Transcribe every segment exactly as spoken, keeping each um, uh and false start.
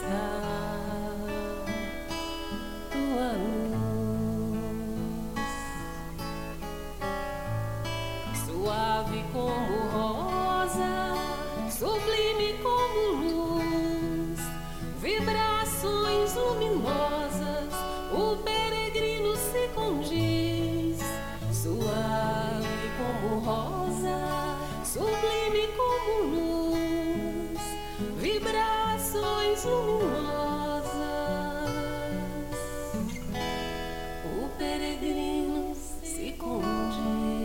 está tua luz, suave como rosa, sublime como luz, vibrações luminosas, o peregrino se condiz, suave como rosa, sublime como luz, vibrações luminosas, o peregrino se condiz.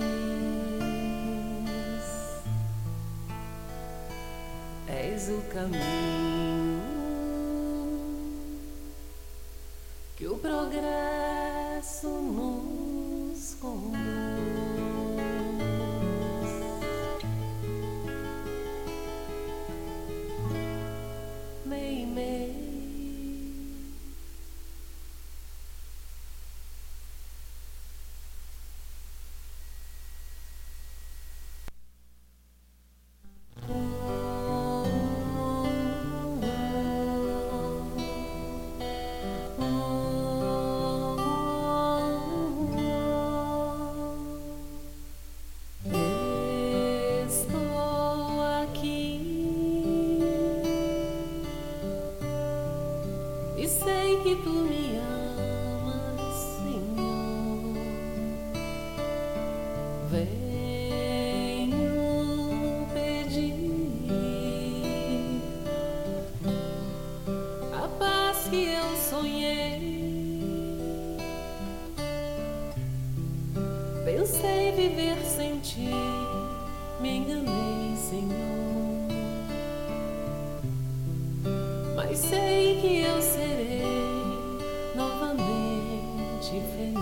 És o caminho que o progresso nos conduz. Mei, mei. Estou aqui e sei que tu me amas, Senhor. Venho pedir a paz que eu sonhei. Pensei viver sem ti, me enganei, Senhor, mas sei que eu serei novamente feliz.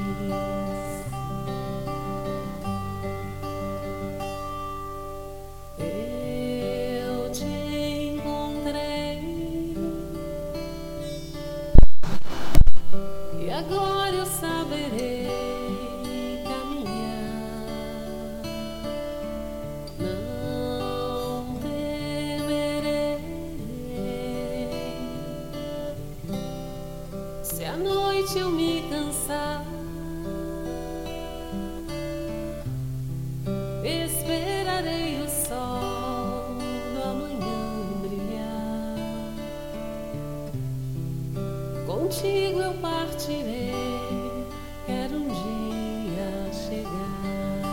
Eu te encontrei e agora eu saberei caminhar. Não temerei se à noite eu me cansar. Esperarei o sol do amanhã brilhar. Contigo eu partirei, quero um dia chegar.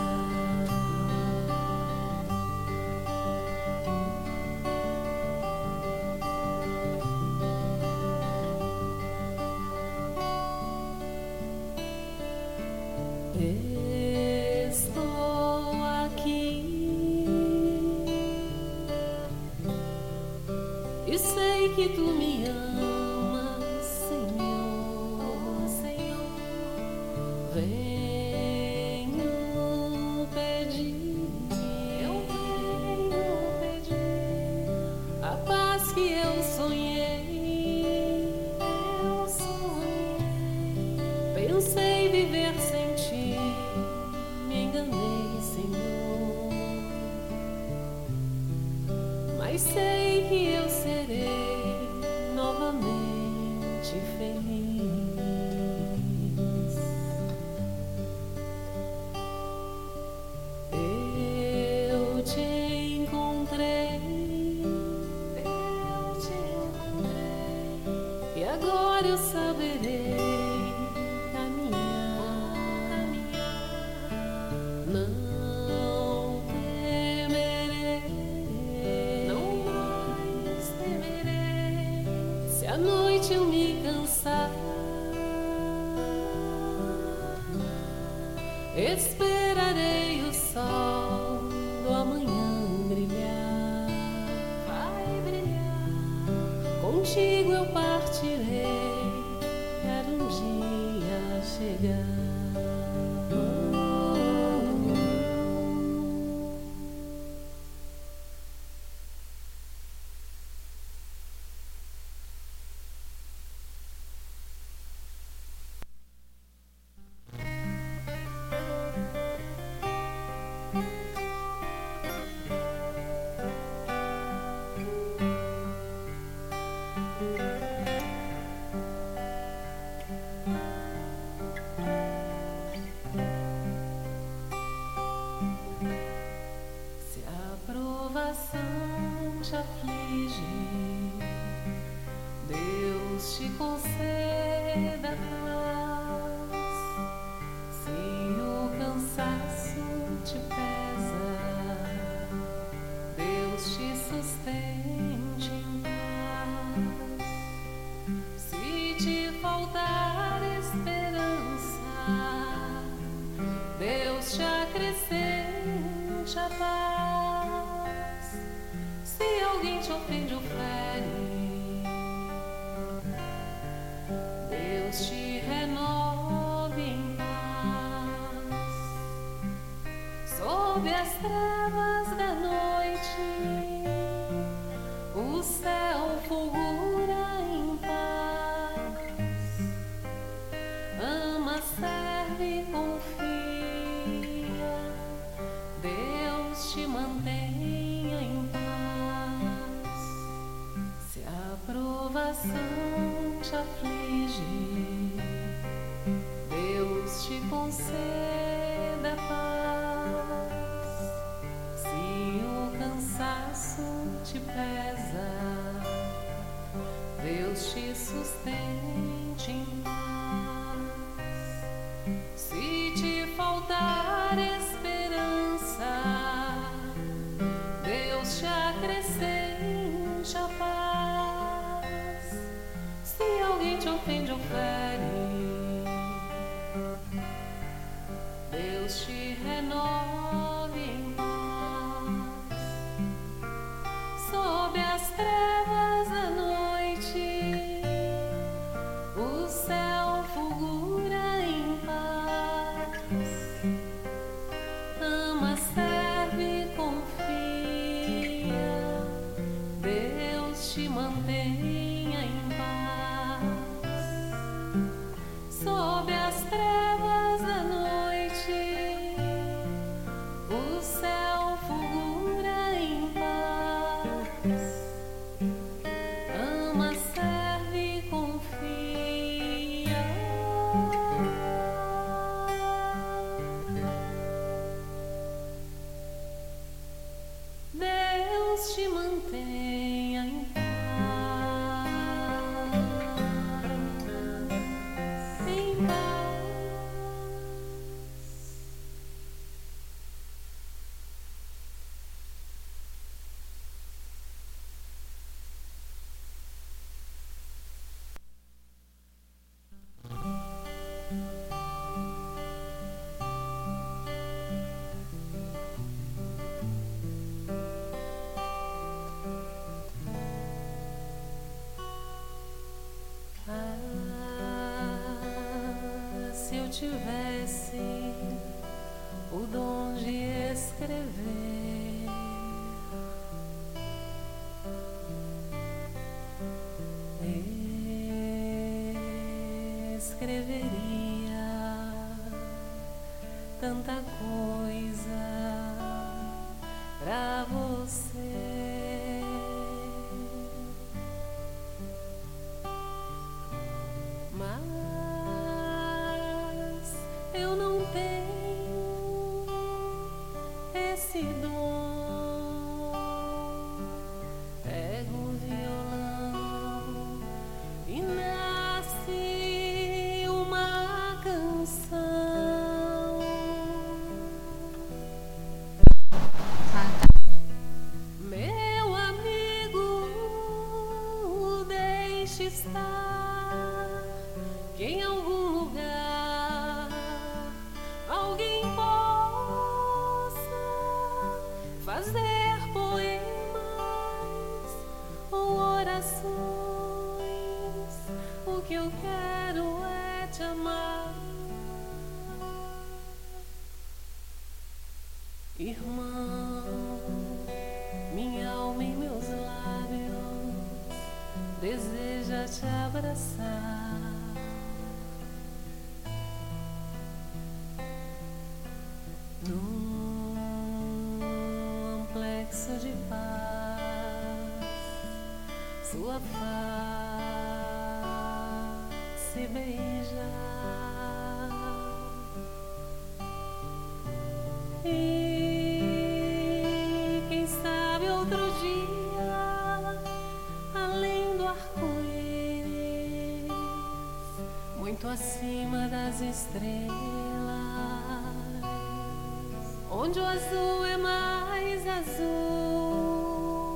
Estou aqui e sei que tu me amas, Senhor, Senhor. Venho pedir, eu venho pedir a paz que eu sonhei, eu sonhei. Pensei viver sem ti, me enganei, Senhor, mas sei que eu serei novamente feliz. Eu te encontrei, eu te encontrei e agora eu saberei caminhar. Não temerei, não mais temerei se à noite eu me cansar. Esperarei o sol do amanhã brilhar, vai brilhar. Contigo eu partirei, quero um dia chegar. aflige, Deus te conceda paz. Se o cansaço te pesa, Deus te sustente em paz. Se te faltar esperança, Deus te acrescente a paz. Se alguém te ofende ou fere, Deus te renove em paz. Sob as trevas da noite, o céu fulgura em paz. Ama, serve, confia, Deus te mantenha em paz. Se a provação te aflige, Deus te conceda paz. Se o cansaço te pesa, Deus te sustente em paz. Se te faltar esperança, Deus te acrescente a paz. Se alguém te ofende ou fere, Deus te renove em paz. Sob as trevas da noite, o céu fulgura em paz. Ama, serve, confia, Deus te mantenha em paz. Sob as trevas da noite, o céu fulgura em paz. Ama, serve, confia. Deus te mantenha em paz, em paz. Ah, se eu tivesse o dom de escrever, escreveria tanta coisa pra você. Mas eu não tenho esse dom. Pego o violão e nasce uma canção. Meu amigo, deixe estar, que em algum lugar alguém possa fazer poemas ou orações. O que eu quero é te amar, irmão. Minha alma em meus lábios deseja te abraçar. Num amplexo de paz, sua face beija. E quem sabe outro dia acima das estrelas, onde o azul é mais azul.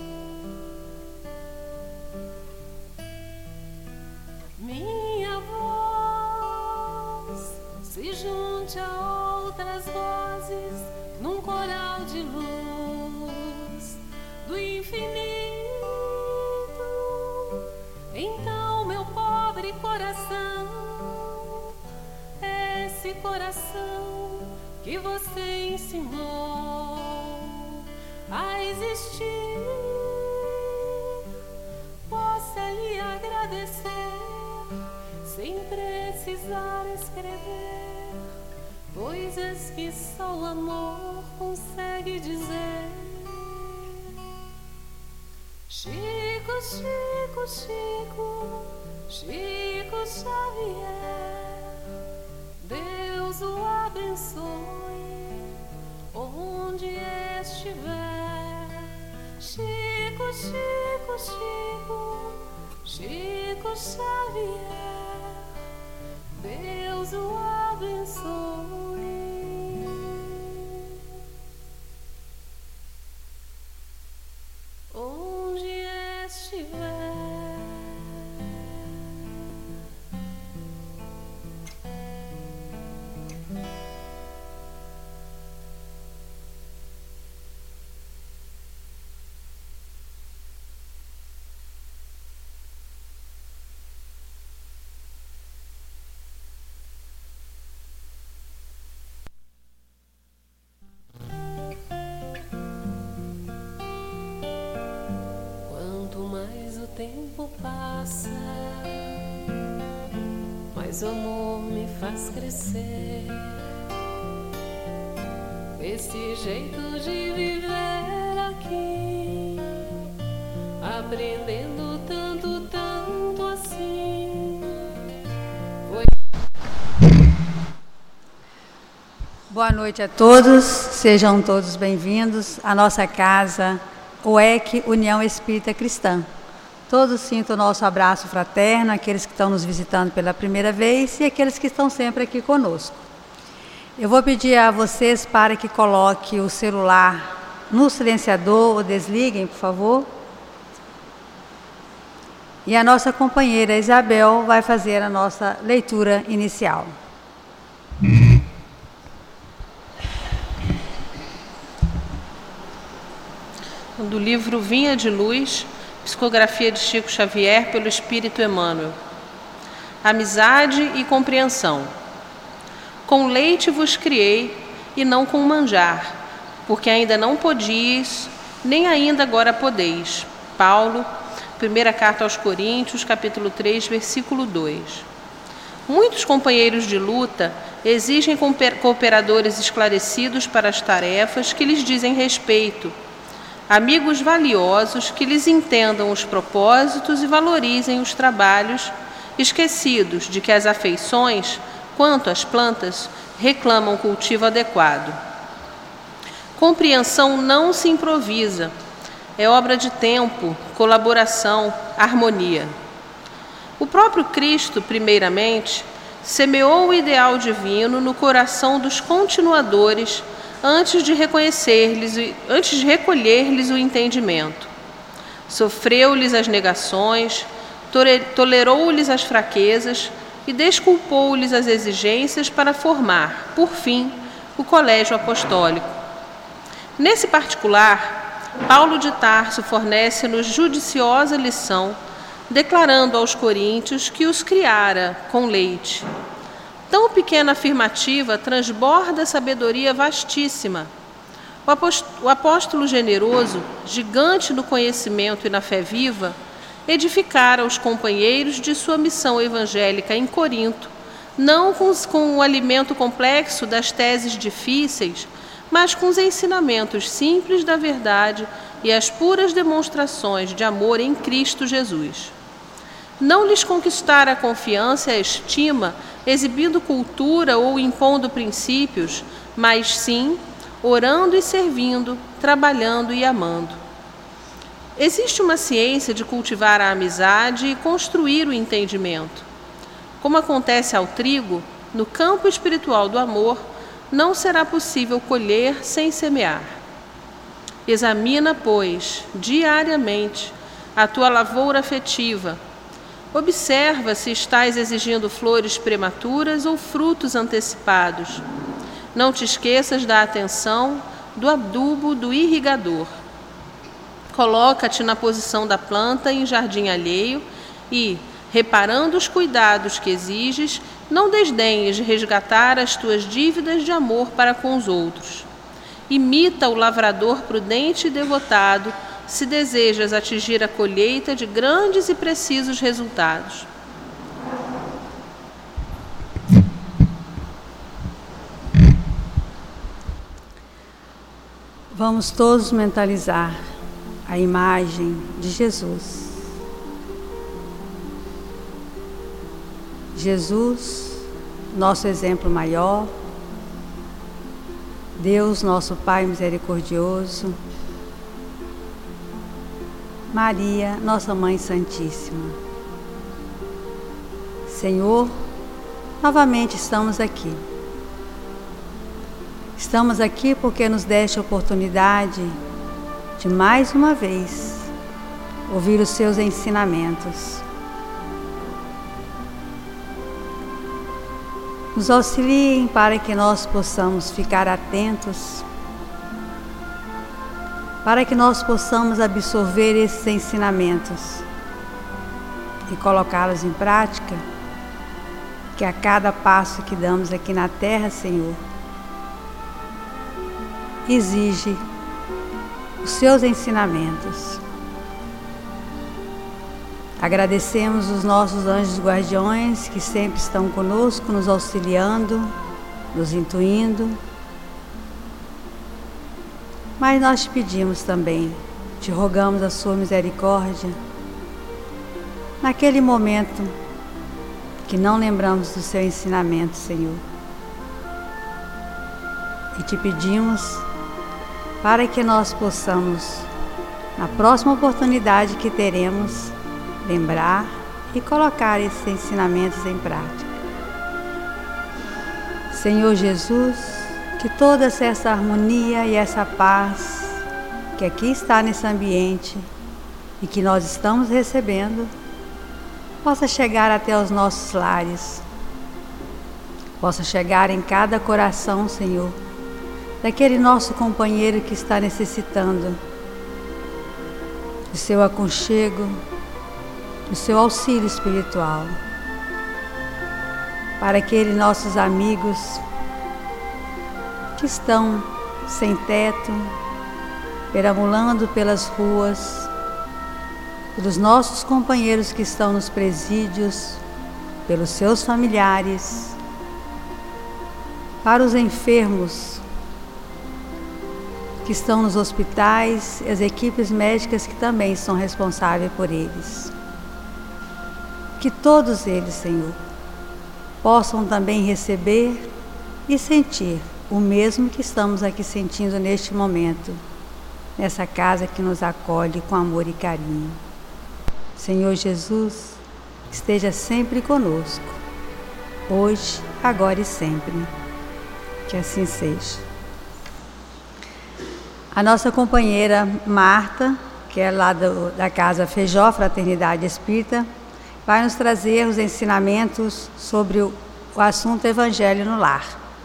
Minha voz se junte a outras vozes num coral de luz do infinito. Então, meu pobre coração, esse coração que você ensinou a existir, possa lhe agradecer sem precisar escrever coisas que só o amor consegue dizer. Chico, Chico, Chico, Chico Xavier, Deus o abençoe onde estiver. Chico, Chico, Chico, Chico Xavier, Deus o abençoe. Onde estiver. Tempo passa, mas o amor me faz crescer. Esse jeito de viver aqui, aprendendo tanto, tanto assim. Foi... Boa noite a todos, sejam todos bem-vindos à nossa casa, O E C, União Espírita Cristã. Todos sintam o nosso abraço fraterno, aqueles que estão nos visitando pela primeira vez e aqueles que estão sempre aqui conosco. Eu vou pedir a vocês para que coloquem o celular no silenciador ou desliguem, por favor. E a nossa companheira Isabel vai fazer a nossa leitura inicial. Do livro Vinha de Luz, Psicografia de Chico Xavier pelo Espírito Emmanuel. Amizade e compreensão. Com leite vos criei, e não com manjar, porque ainda não podíeis, nem ainda agora podeis. Paulo, primeira carta aos Coríntios, capítulo três, versículo dois. Muitos companheiros de luta exigem cooperadores esclarecidos para as tarefas que lhes dizem respeito, amigos valiosos que lhes entendam os propósitos e valorizem os trabalhos, esquecidos de que as afeições, quanto às plantas, reclamam cultivo adequado. Compreensão não se improvisa, é obra de tempo, colaboração, harmonia. O próprio Cristo, primeiramente, semeou o ideal divino no coração dos continuadores antes de reconhecer-lhes, antes de recolher-lhes o entendimento. Sofreu-lhes as negações, tolerou-lhes as fraquezas e desculpou-lhes as exigências para formar, por fim, o colégio apostólico. Nesse particular, Paulo de Tarso fornece-nos judiciosa lição, declarando aos coríntios que os criara com leite. Tão pequena afirmativa transborda sabedoria vastíssima. O apóstolo generoso, gigante no conhecimento e na fé viva, edificara os companheiros de sua missão evangélica em Corinto, não com, com o alimento complexo das teses difíceis, mas com os ensinamentos simples da verdade e as puras demonstrações de amor em Cristo Jesus. Não lhes conquistara a confiança e a estima, exibindo cultura ou impondo princípios, mas sim, orando e servindo, trabalhando e amando. Existe uma ciência de cultivar a amizade e construir o entendimento. Como acontece ao trigo, no campo espiritual do amor, não será possível colher sem semear. Examina, pois, diariamente a tua lavoura afetiva. Observa se estás exigindo flores prematuras ou frutos antecipados. Não te esqueças da atenção, do adubo, do irrigador. Coloca-te na posição da planta em jardim alheio e, reparando os cuidados que exiges, não desdenhes de resgatar as tuas dívidas de amor para com os outros. Imita o lavrador prudente e devotado, se desejas atingir a colheita de grandes e precisos resultados. Vamos todos mentalizar a imagem de Jesus. Jesus, nosso exemplo maior, Deus, nosso Pai misericordioso, Maria, nossa Mãe Santíssima. Senhor, novamente estamos aqui. Estamos aqui porque nos deste a oportunidade de mais uma vez ouvir os seus ensinamentos. Nos auxiliem para que nós possamos ficar atentos, para que nós possamos absorver esses ensinamentos e colocá-los em prática, que a cada passo que damos aqui na terra, Senhor, exige os seus ensinamentos. Agradecemos os nossos anjos guardiões que sempre estão conosco, nos auxiliando, nos intuindo. Mas nós te pedimos também, te rogamos a sua misericórdia, naquele momento que não lembramos do seu ensinamento, Senhor. E te pedimos para que nós possamos, na próxima oportunidade que teremos, lembrar e colocar esses ensinamentos em prática. Senhor Jesus, que toda essa harmonia e essa paz que aqui está nesse ambiente e que nós estamos recebendo, possa chegar até os nossos lares, possa chegar em cada coração, Senhor, daquele nosso companheiro que está necessitando do seu aconchego, do seu auxílio espiritual, para aqueles nossos amigos que estão sem teto, perambulando pelas ruas, pelos nossos companheiros que estão nos presídios, pelos seus familiares, para os enfermos que estão nos hospitais e as equipes médicas que também são responsáveis por eles. Que todos eles, Senhor, possam também receber e sentir o mesmo que estamos aqui sentindo neste momento, nessa casa que nos acolhe com amor e carinho. Senhor Jesus, esteja sempre conosco, hoje, agora e sempre. Que assim seja. A nossa companheira Marta, que é lá do, da Casa Feijó, Fraternidade Espírita, vai nos trazer os ensinamentos sobre o, o assunto Evangelho no Lar.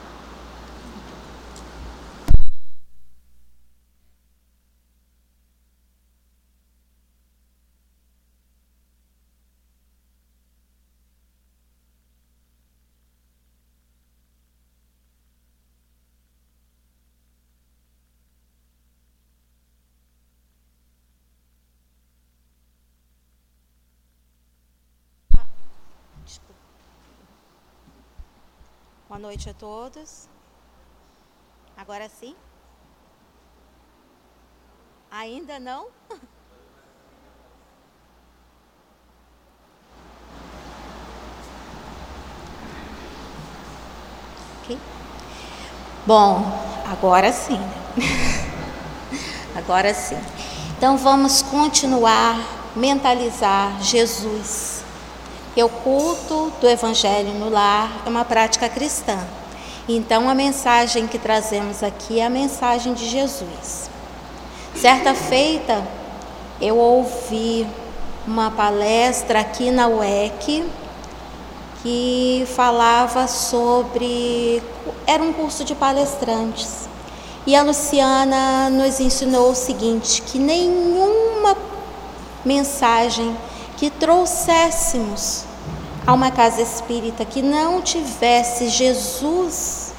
Boa noite a todos. Agora sim? Ainda não? Ok. Bom, agora sim. Agora sim. Então vamos continuar mentalizar Jesus. E o culto do Evangelho no lar é uma prática cristã. Então, a mensagem que trazemos aqui é a mensagem de Jesus. Certa feita, eu ouvi uma palestra aqui na U E C que falava sobre... Era um curso de palestrantes. E a Luciana nos ensinou o seguinte, que nenhuma mensagem que trouxéssemos a uma casa espírita que não tivesse Jesus,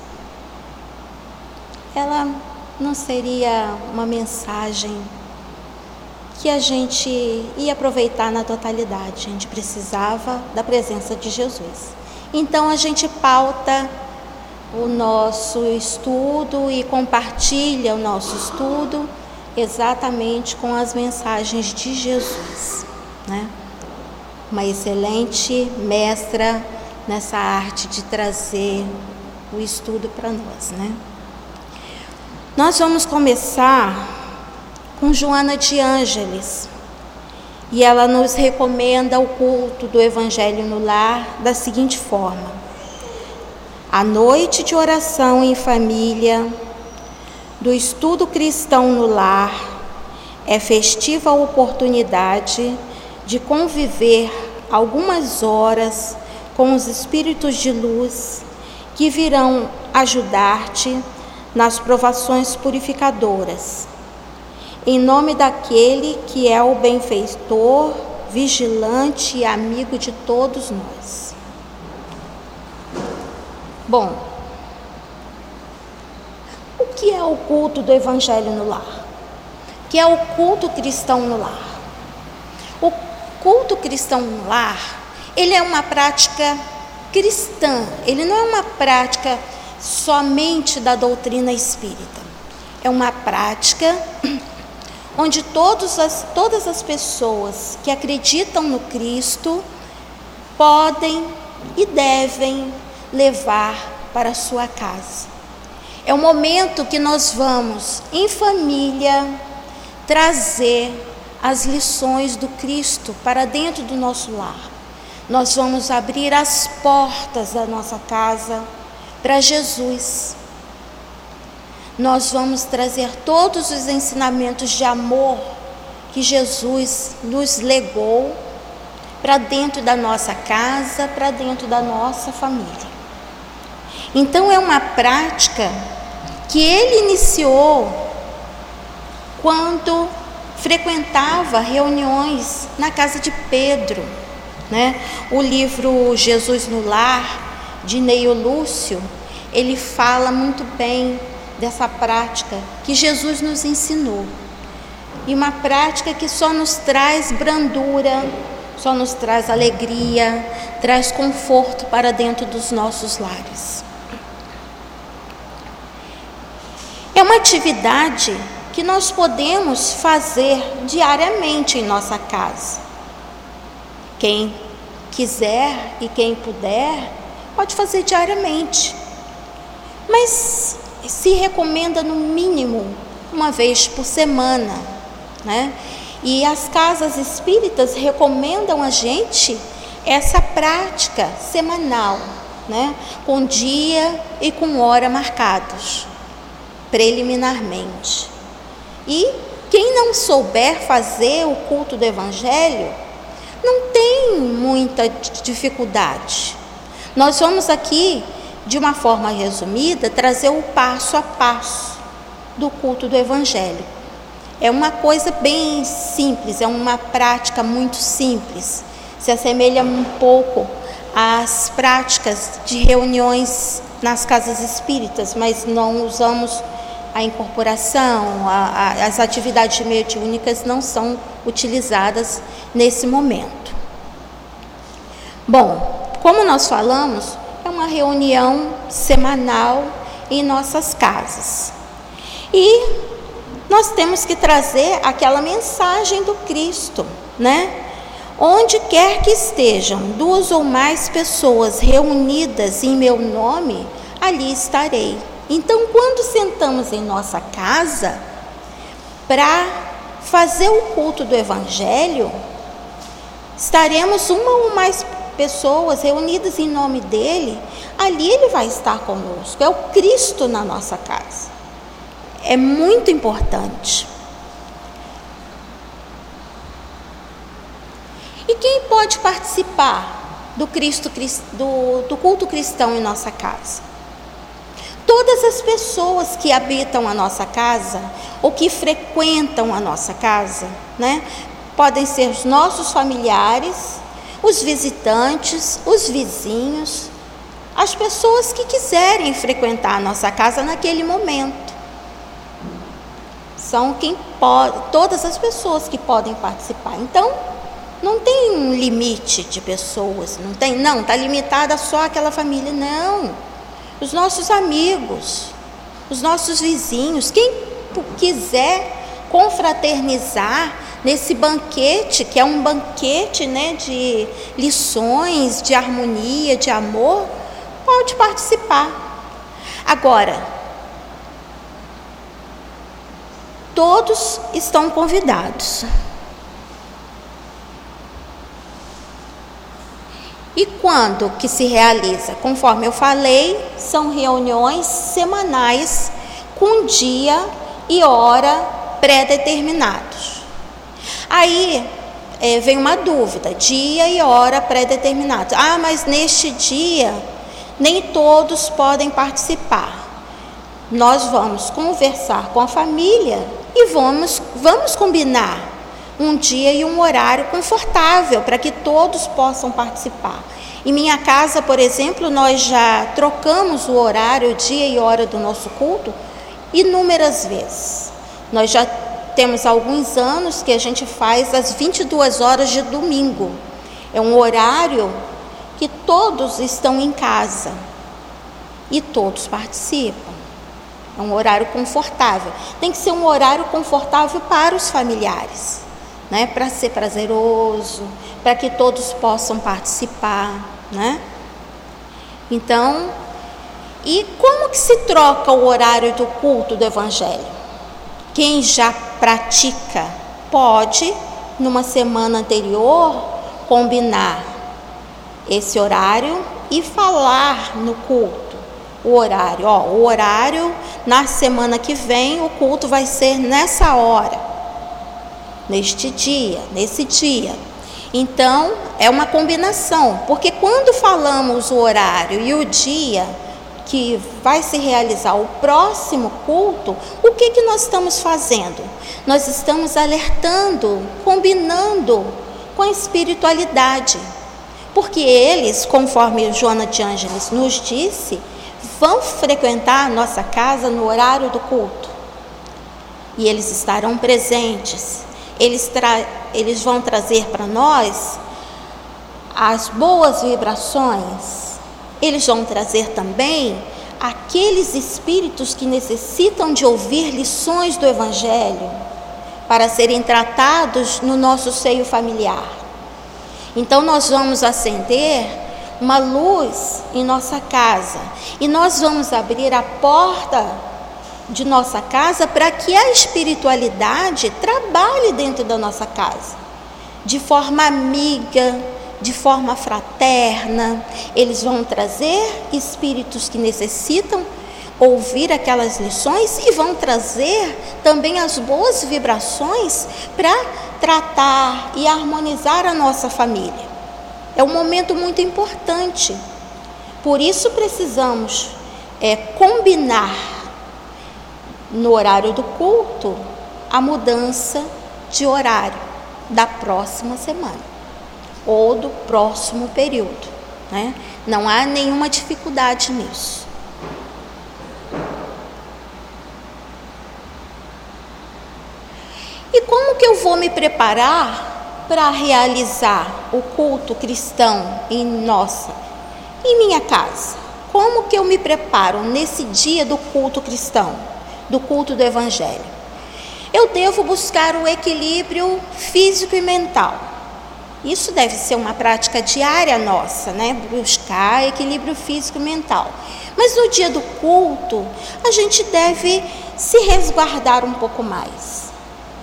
ela não seria uma mensagem que a gente ia aproveitar na totalidade. A gente precisava da presença de Jesus. Então a gente pauta o nosso estudo e compartilha o nosso estudo exatamente com as mensagens de Jesus, né? Uma excelente mestra nessa arte de trazer o estudo para nós, né? Nós vamos começar com Joana de Ângeles, e ela nos recomenda o culto do Evangelho no lar da seguinte forma: a noite de oração em família, do estudo cristão no lar, é festiva oportunidade de conviver algumas horas com os espíritos de luz que virão ajudar-te nas provações purificadoras, em nome daquele que é o benfeitor, vigilante e amigo de todos nós. Bom, o que é o culto do Evangelho no lar? O que é o culto cristão no lar? O culto cristão no lar, ele é uma prática cristã, ele não é uma prática somente da doutrina espírita. É uma prática onde todos as, todas as pessoas que acreditam no Cristo podem e devem levar para a sua casa. É o momento que nós vamos, em família, trazer as lições do Cristo para dentro do nosso lar. Nós vamos abrir as portas da nossa casa para Jesus. Nós vamos trazer todos os ensinamentos de amor que Jesus nos legou para dentro da nossa casa, para dentro da nossa família. Então é uma prática que ele iniciou quando frequentava reuniões na casa de Pedro, né? O livro Jesus no Lar, de Neio Lúcio, ele fala muito bem dessa prática que Jesus nos ensinou. E uma prática que só nos traz brandura, só nos traz alegria, traz conforto para dentro dos nossos lares. É uma atividade que nós podemos fazer diariamente em nossa casa. Quem quiser e quem puder, pode fazer diariamente. Mas se recomenda no mínimo uma vez por semana, né? E as casas espíritas recomendam a gente essa prática semanal, né? Com dia e com hora marcados, preliminarmente. E quem não souber fazer o culto do Evangelho, não tem muita dificuldade. Nós vamos aqui, de uma forma resumida, trazer o passo a passo do culto do Evangelho. É uma coisa bem simples, é uma prática muito simples. Se assemelha um pouco às práticas de reuniões nas casas espíritas, mas não usamos a incorporação, a, a, as atividades mediúnicas não são utilizadas nesse momento. Bom, como nós falamos, é uma reunião semanal em nossas casas. E nós temos que trazer aquela mensagem do Cristo, né? Onde quer que estejam duas ou mais pessoas reunidas em meu nome, ali estarei. Então, quando sentamos em nossa casa para fazer o culto do Evangelho, estaremos uma ou mais pessoas reunidas em nome dele, ali ele vai estar conosco. É o Cristo na nossa casa. É muito importante. E quem pode participar do, Cristo, do, do culto cristão em nossa casa? Todas as pessoas que habitam a nossa casa ou que frequentam a nossa casa, né? Podem ser os nossos familiares, os visitantes, os vizinhos, as pessoas que quiserem frequentar a nossa casa naquele momento. São quem pode, todas as pessoas que podem participar. Então, não tem um limite de pessoas, não tem, não, está limitada só aquela família, não. Os nossos amigos, os nossos vizinhos, quem quiser confraternizar nesse banquete, que é um banquete, né, de lições, de harmonia, de amor, pode participar. Agora, todos estão convidados. E quando que se realiza? Conforme eu falei, são reuniões semanais com dia e hora pré-determinados. Aí é, vem uma dúvida, dia e hora pré-determinados. Ah, mas neste dia nem todos podem participar. Nós vamos conversar com a família e vamos, vamos combinar um dia e um horário confortável para que todos possam participar. Em minha casa, por exemplo, nós já trocamos o horário, o dia e hora do nosso culto inúmeras vezes. Nós já temos alguns anos que a gente faz às vinte e duas horas de domingo. É um horário que todos estão em casa e todos participam. É um horário confortável. Tem que ser um horário confortável para os familiares, né? Para ser prazeroso, para que todos possam participar, né? Então, e como que se troca o horário do culto do Evangelho? Quem já pratica pode, numa semana anterior, combinar esse horário e falar no culto o horário. Ó, o horário, na semana que vem, o culto vai ser nessa hora, neste dia, nesse dia. Então, é uma combinação, porque quando falamos o horário e o dia que vai se realizar o próximo culto, o que que nós estamos fazendo? Nós estamos alertando, combinando com a espiritualidade, porque eles, conforme Joana de Ângeles nos disse, vão frequentar a nossa casa no horário do culto, e eles estarão presentes. Eles, tra- eles vão trazer para nós as boas vibrações. Eles vão trazer também aqueles espíritos que necessitam de ouvir lições do Evangelho para serem tratados no nosso seio familiar. Então nós vamos acender uma luz em nossa casa e nós vamos abrir a porta de nossa casa para que a espiritualidade trabalhe dentro da nossa casa, de forma amiga, de forma fraterna. Eles vão trazer espíritos que necessitam ouvir aquelas lições e vão trazer também as boas vibrações para tratar e harmonizar a nossa família. É um momento muito importante, por isso precisamos é, combinar no horário do culto a mudança de horário da próxima semana ou do próximo período, né? Não há nenhuma dificuldade nisso. E como que eu vou me preparar para realizar o culto cristão em nossa, em minha casa? Como que eu me preparo nesse dia do culto cristão, do culto do Evangelho? Eu devo buscar o equilíbrio físico e mental. Isso deve ser uma prática diária nossa, né? Buscar equilíbrio físico e mental. Mas no dia do culto, a gente deve se resguardar um pouco mais,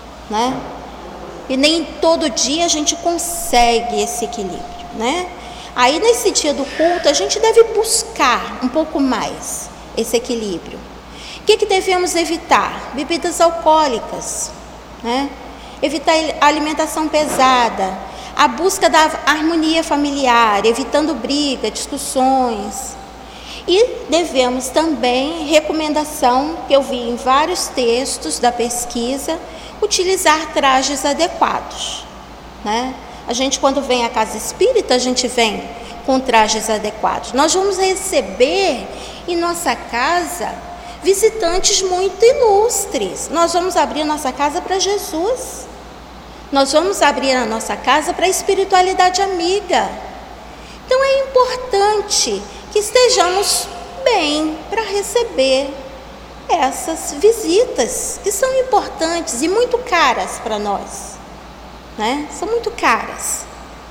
né? E nem todo dia a gente consegue esse equilíbrio, né? Aí nesse dia do culto a gente deve buscar um pouco mais esse equilíbrio. O que, que devemos evitar? Bebidas alcoólicas, né? Evitar a alimentação pesada, a busca da harmonia familiar, evitando briga, discussões. E devemos também, recomendação que eu vi em vários textos da pesquisa, utilizar trajes adequados, né? A gente, quando vem à casa espírita, a gente vem com trajes adequados. Nós vamos receber em nossa casa visitantes muito ilustres. Nós vamos abrir a nossa casa para Jesus. Nós vamos abrir a nossa casa para a espiritualidade amiga. Então é importante que estejamos bem para receber essas visitas, que são importantes e muito caras para nós, né? São muito caras.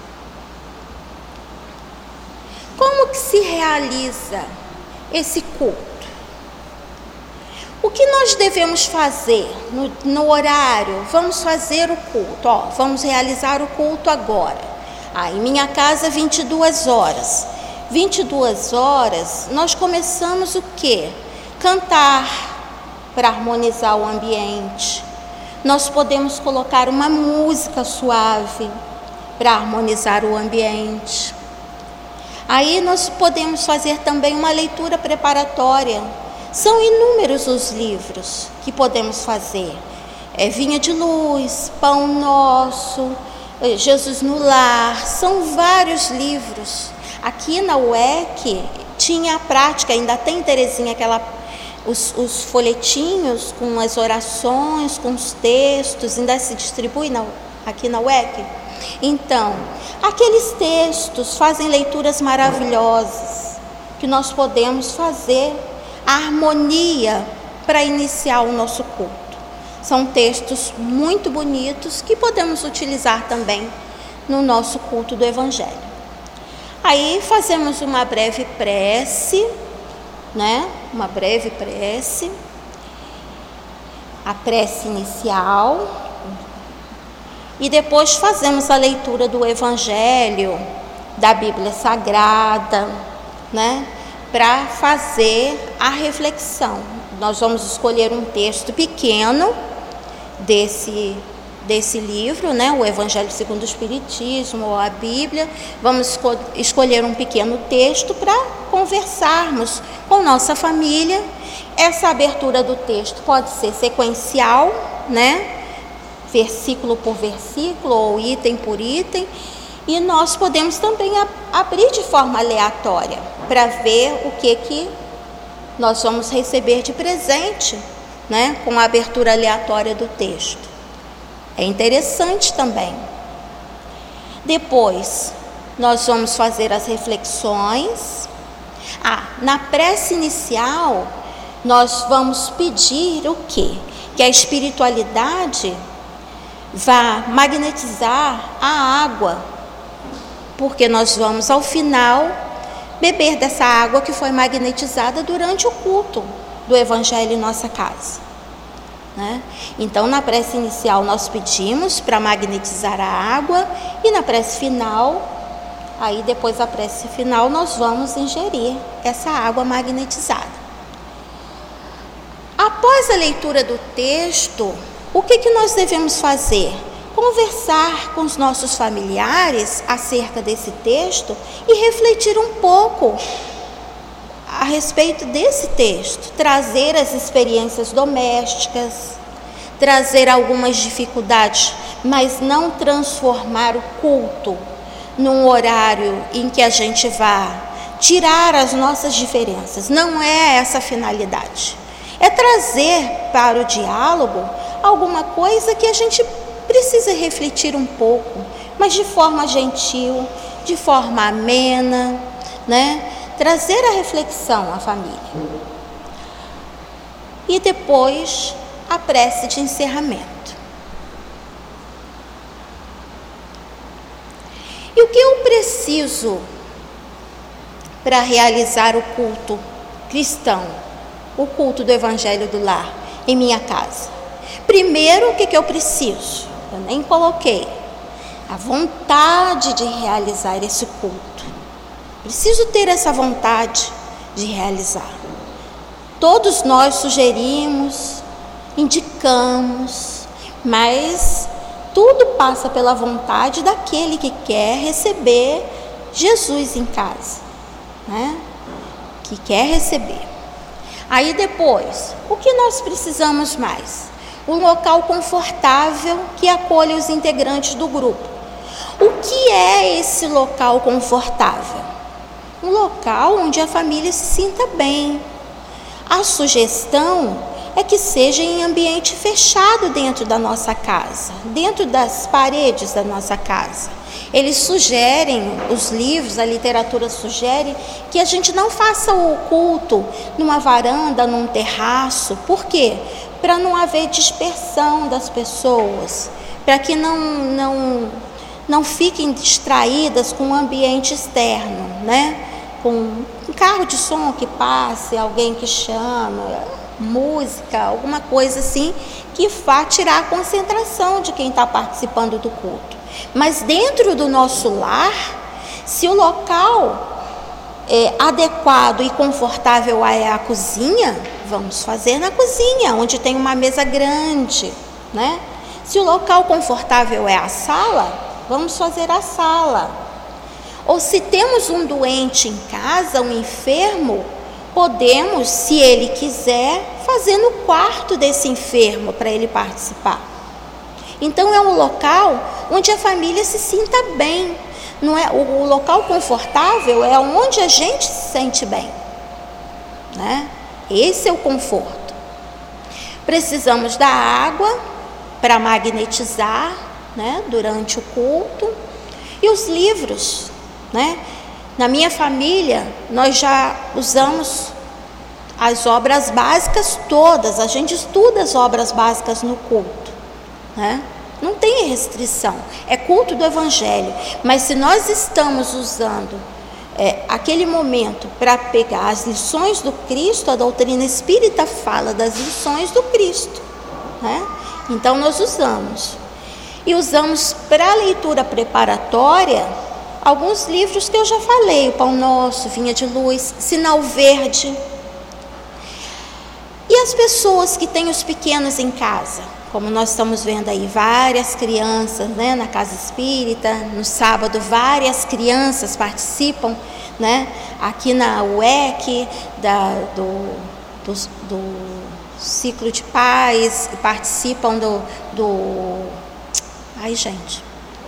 Como que se realiza esse culto? O que nós devemos fazer no, no horário? Vamos fazer o culto, ó, vamos realizar o culto agora. Ah, em minha casa, vinte e duas horas. vinte e duas horas, nós começamos o quê? Cantar para harmonizar o ambiente. Nós podemos colocar uma música suave para harmonizar o ambiente. Aí nós podemos fazer também uma leitura preparatória. São inúmeros os livros que podemos fazer. É Vinha de Luz, Pão Nosso, Jesus no Lar, são vários livros. Aqui na U E C tinha a prática, ainda tem, Terezinha, aquela, os, os folhetinhos com as orações, com os textos, ainda se distribui na, aqui na U E C. Então, aqueles textos fazem leituras maravilhosas que nós podemos fazer a harmonia para iniciar o nosso culto. São textos muito bonitos que podemos utilizar também no nosso culto do Evangelho. Aí fazemos uma breve prece, né? Uma breve prece, a prece inicial, e depois fazemos a leitura do Evangelho, da Bíblia Sagrada, né? Para fazer a reflexão. Nós vamos escolher um texto pequeno desse desse livro, né, o Evangelho segundo o Espiritismo, ou a Bíblia. Vamos esco- escolher um pequeno texto para conversarmos com nossa família. Essa abertura do texto pode ser sequencial, né, versículo por versículo ou item por item, e nós podemos também a- abrir de forma aleatória para ver o que que nós vamos receber de presente, né, com a abertura aleatória do texto. É interessante também. Depois, nós vamos fazer as reflexões. Ah, na prece inicial, nós vamos pedir o quê? Que a espiritualidade vá magnetizar a água, porque nós vamos, ao final, beber dessa água que foi magnetizada durante o culto do Evangelho em nossa casa. Né? Então, na prece inicial nós pedimos para magnetizar a água, e na prece final, aí depois da prece final, nós vamos ingerir essa água magnetizada. Após a leitura do texto, o que que nós devemos fazer? Conversar com os nossos familiares acerca desse texto e refletir um pouco a respeito desse texto, trazer as experiências domésticas, trazer algumas dificuldades, mas não transformar o culto num horário em que a gente vá tirar as nossas diferenças. Não é essa a finalidade. É trazer para o diálogo alguma coisa que a gente precisa refletir um pouco, mas de forma gentil, de forma amena, né? Trazer a reflexão à família. E depois a prece de encerramento. E o que eu preciso para realizar o culto cristão, o culto do Evangelho do Lar em minha casa? Primeiro, o que, que eu preciso? Eu nem coloquei. A vontade de realizar esse culto. Preciso ter essa vontade de realizar. Todos nós sugerimos, indicamos, mas tudo passa pela vontade daquele que quer receber Jesus em casa, né? Que quer receber. Aí depois, o que nós precisamos mais? Um local confortável que acolha os integrantes do grupo. O que é esse local confortável? Um local onde a família se sinta bem. A sugestão é que seja em ambiente fechado dentro da nossa casa, dentro das paredes da nossa casa. Eles sugerem, os livros, a literatura sugere que a gente não faça o culto numa varanda, num terraço. Por quê? Para não haver dispersão das pessoas, para que não, não, não fiquem distraídas com o ambiente externo, né? Com um carro de som que passe, alguém que chama, música, alguma coisa assim, que vá tirar a concentração de quem está participando do culto. Mas dentro do nosso lar, se o local é adequado e confortável é a cozinha, vamos fazer na cozinha, onde tem uma mesa grande, né? Se o local confortável é a sala, vamos fazer a sala. Ou se temos um doente em casa, um enfermo, podemos, se ele quiser, fazer no quarto desse enfermo para ele participar. Então é um local onde a família se sinta bem. Não é, o, o local confortável é onde a gente se sente bem, né? Esse é o conforto. Precisamos da água para magnetizar, né, durante o culto. E os livros, né? Na minha família, nós já usamos as obras básicas todas. A gente estuda as obras básicas no culto, né? Não tem restrição, é culto do Evangelho. Mas se nós estamos usando é, aquele momento para pegar as lições do Cristo, a doutrina espírita fala das lições do Cristo, né? Então nós usamos. E usamos para a leitura preparatória alguns livros que eu já falei: O Pão Nosso, Vinha de Luz, Sinal Verde. E as pessoas que têm os pequenos em casa, como nós estamos vendo aí, várias crianças, né, na casa espírita, no sábado várias crianças participam, né, aqui na U E C, da, do, do, do ciclo de paz, participam do, do ai gente,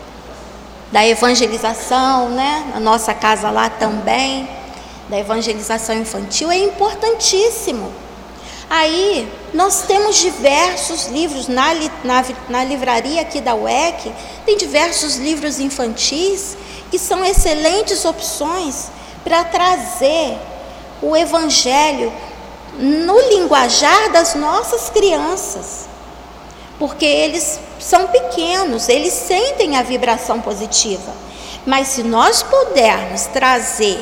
da evangelização, né, na nossa casa lá também, da evangelização infantil. É importantíssimo. Aí nós temos diversos livros na, na, na livraria aqui da U E C, tem diversos livros infantis que são excelentes opções para trazer o Evangelho no linguajar das nossas crianças, porque eles são pequenos, eles sentem a vibração positiva. Mas se nós pudermos trazer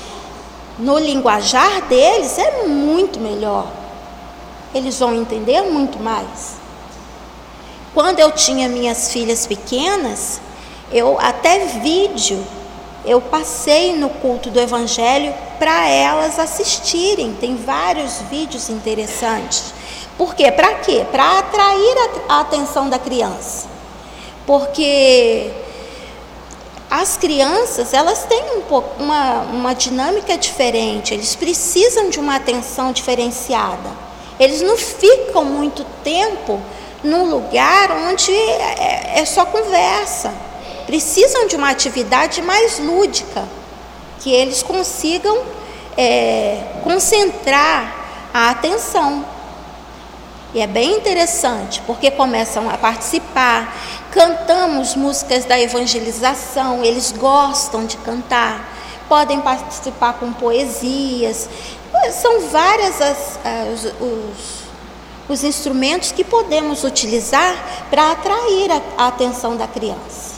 no linguajar deles, é muito melhor. Eles vão entender muito mais. Quando eu tinha minhas filhas pequenas, eu até vídeo, eu passei no culto do Evangelho para elas assistirem. Tem vários vídeos interessantes. Por quê? Para quê? Para atrair a, a atenção da criança. Porque as crianças, elas têm um pouco, uma, uma dinâmica diferente. Eles precisam de uma atenção diferenciada. Eles não ficam muito tempo num lugar onde é, é só conversa. Precisam de uma atividade mais lúdica, que eles consigam é, concentrar a atenção. E é bem interessante, porque começam a participar, cantamos músicas da evangelização, eles gostam de cantar, podem participar com poesias. São várias as, as, os, os instrumentos que podemos utilizar para atrair a, a atenção da criança.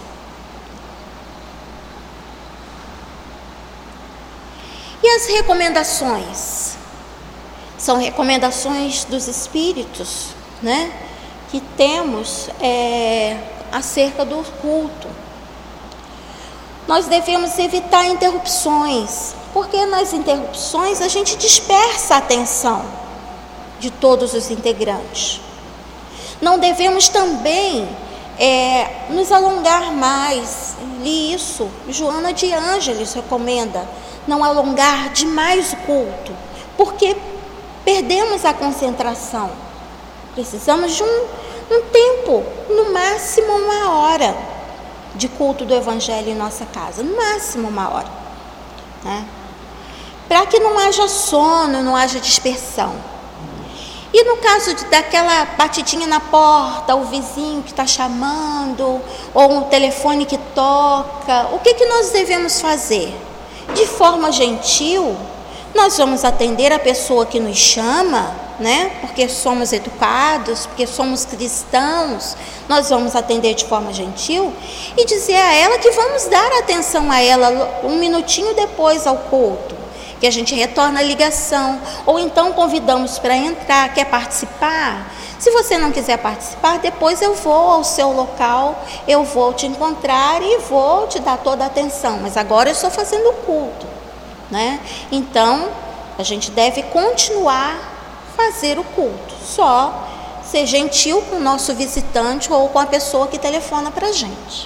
E as recomendações? São recomendações dos espíritos, né, que temos é, acerca do culto. nós devemos evitar interrupções, porque nas interrupções a gente dispersa a atenção de todos os integrantes. Não devemos também é, nos alongar mais. Li isso, Joana de Ângeles recomenda não alongar demais o culto, porque perdemos a concentração. Precisamos de um, um tempo, no máximo uma hora, de culto do Evangelho em nossa casa, no máximo uma hora, né? Para que não haja sono, não haja dispersão. E no caso de, daquela batidinha na porta, o vizinho que está chamando, ou um telefone que toca, o que, que nós devemos fazer? De forma gentil, nós vamos atender a pessoa que nos chama, né? Porque somos educados, porque somos cristãos, nós vamos atender de forma gentil e dizer a ela que vamos dar atenção a ela um minutinho depois ao culto, que a gente retorna a ligação, ou então convidamos para entrar, quer participar? Se você não quiser participar, depois eu vou ao seu local, eu vou te encontrar e vou te dar toda a atenção, mas agora eu estou fazendo o culto, né? Então, a gente deve continuar a fazer o culto, só ser gentil com o nosso visitante ou com a pessoa que telefona para a gente.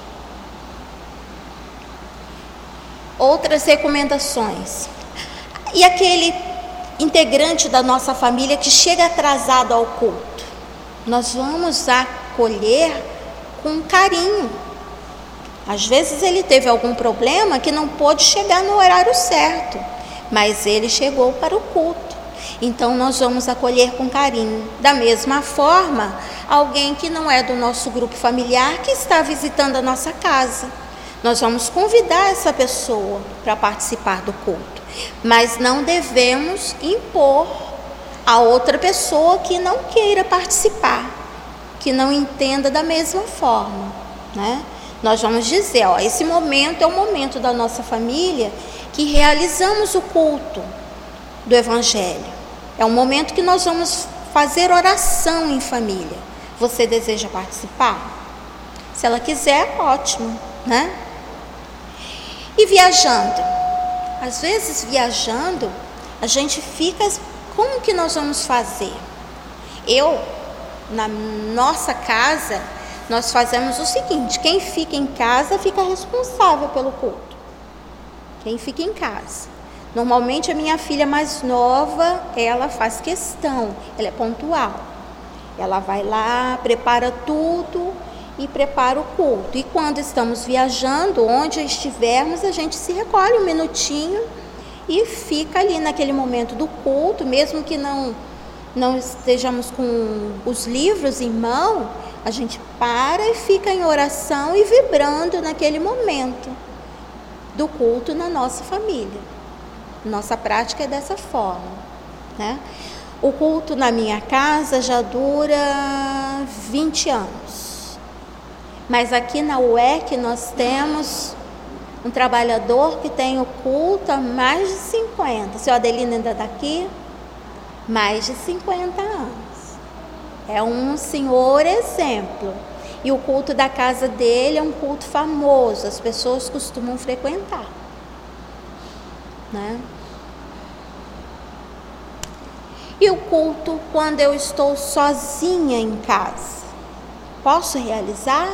Outras recomendações. E aquele integrante da nossa família que chega atrasado ao culto, nós vamos acolher com carinho. Às vezes ele teve algum problema que não pôde chegar no horário certo, mas ele chegou para o culto. Então nós vamos acolher com carinho. Da mesma forma, alguém que não é do nosso grupo familiar que está visitando a nossa casa, nós vamos convidar essa pessoa para participar do culto, mas não devemos impor a outra pessoa que não queira participar, que não entenda da mesma forma, né? Nós vamos dizer, ó, esse momento é o momento da nossa família que realizamos o culto do Evangelho. É um momento que nós vamos fazer oração em família. Você deseja participar? Se ela quiser, ótimo, né? E viajando. Às vezes, viajando, a gente fica, como que nós vamos fazer? Eu, na nossa casa, nós fazemos o seguinte: quem fica em casa fica responsável pelo culto. Quem fica em casa. Normalmente a minha filha mais nova, ela faz questão, ela é pontual. Ela vai lá, prepara tudo e prepara o culto. E quando estamos viajando, onde estivermos, a gente se recolhe um minutinho e fica ali naquele momento do culto, mesmo que não, não estejamos com os livros em mão, a gente para e fica em oração e vibrando naquele momento do culto na nossa família. Nossa prática é dessa forma, né? O culto na minha casa já dura vinte anos. Mas aqui na U E C nós temos um trabalhador que tem o culto há mais de cinquenta. O senhor Adelino ainda está aqui? Mais de cinquenta anos. É um senhor exemplo. E o culto da casa dele é um culto famoso. As pessoas costumam frequentar, né? E o culto quando eu estou sozinha em casa, posso realizar?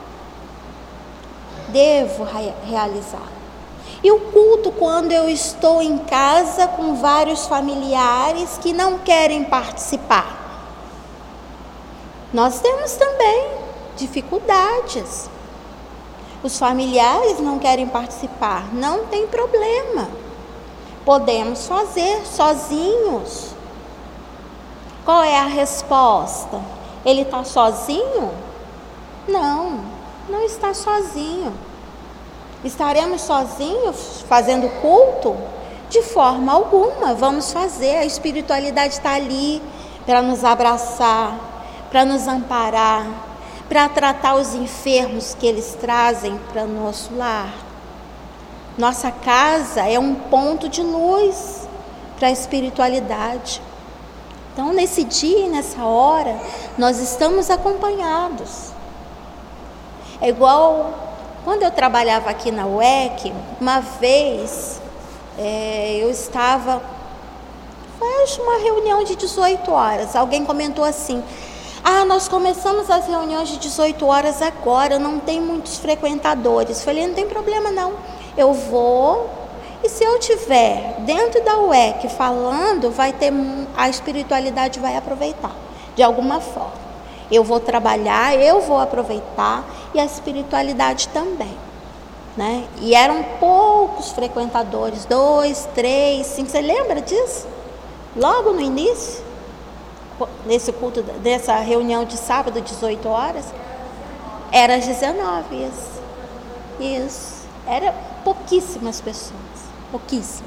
Devo re- realizar. E o culto quando eu estou em casa com vários familiares que não querem participar? Nós temos também dificuldades. Os familiares não querem participar, não tem problema. Podemos fazer sozinhos. Qual é a resposta? Ele está sozinho? Não, não está sozinho. Estaremos sozinhos fazendo culto? De forma alguma, vamos fazer. A espiritualidade está ali para nos abraçar, para nos amparar, para tratar os enfermos que eles trazem para o nosso lar. Nossa casa é um ponto de luz para a espiritualidade. Então, nesse dia e nessa hora, nós estamos acompanhados. É igual quando eu trabalhava aqui na U E C, uma vez é, eu estava, faz uma reunião de dezoito horas, alguém comentou assim: ah, nós começamos as reuniões de dezoito horas agora, não tem muitos frequentadores. Falei, não tem problema não, eu vou, e se eu estiver dentro da U E C falando, vai ter, a espiritualidade vai aproveitar, de alguma forma. Eu vou trabalhar, eu vou aproveitar, e a espiritualidade também, né? E eram poucos frequentadores, dois, três, cinco, você lembra disso? Logo no início, nesse culto, dessa reunião de sábado, dezoito horas, era às dezenove, isso, isso, era pouquíssimas pessoas, pouquíssimas.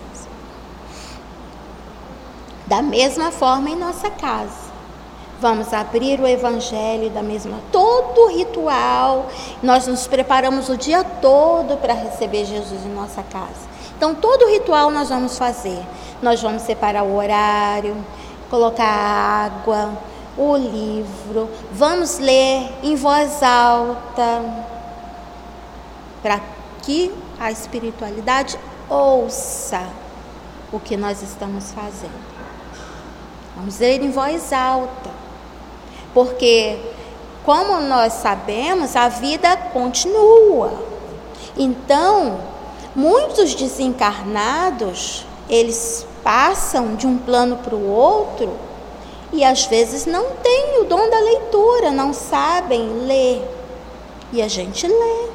Da mesma forma em nossa casa, vamos abrir o Evangelho da mesma, todo ritual, nós nos preparamos o dia todo para receber Jesus em nossa casa. Então, todo ritual nós vamos fazer, nós vamos separar o horário, colocar água, o livro, vamos ler em voz alta, para que a espiritualidade ouça o que nós estamos fazendo. Vamos ler em voz alta, porque, como nós sabemos, a vida continua. Então, muitos desencarnados, eles passam de um plano para o outro e às vezes não têm o dom da leitura, não sabem ler. E a gente lê,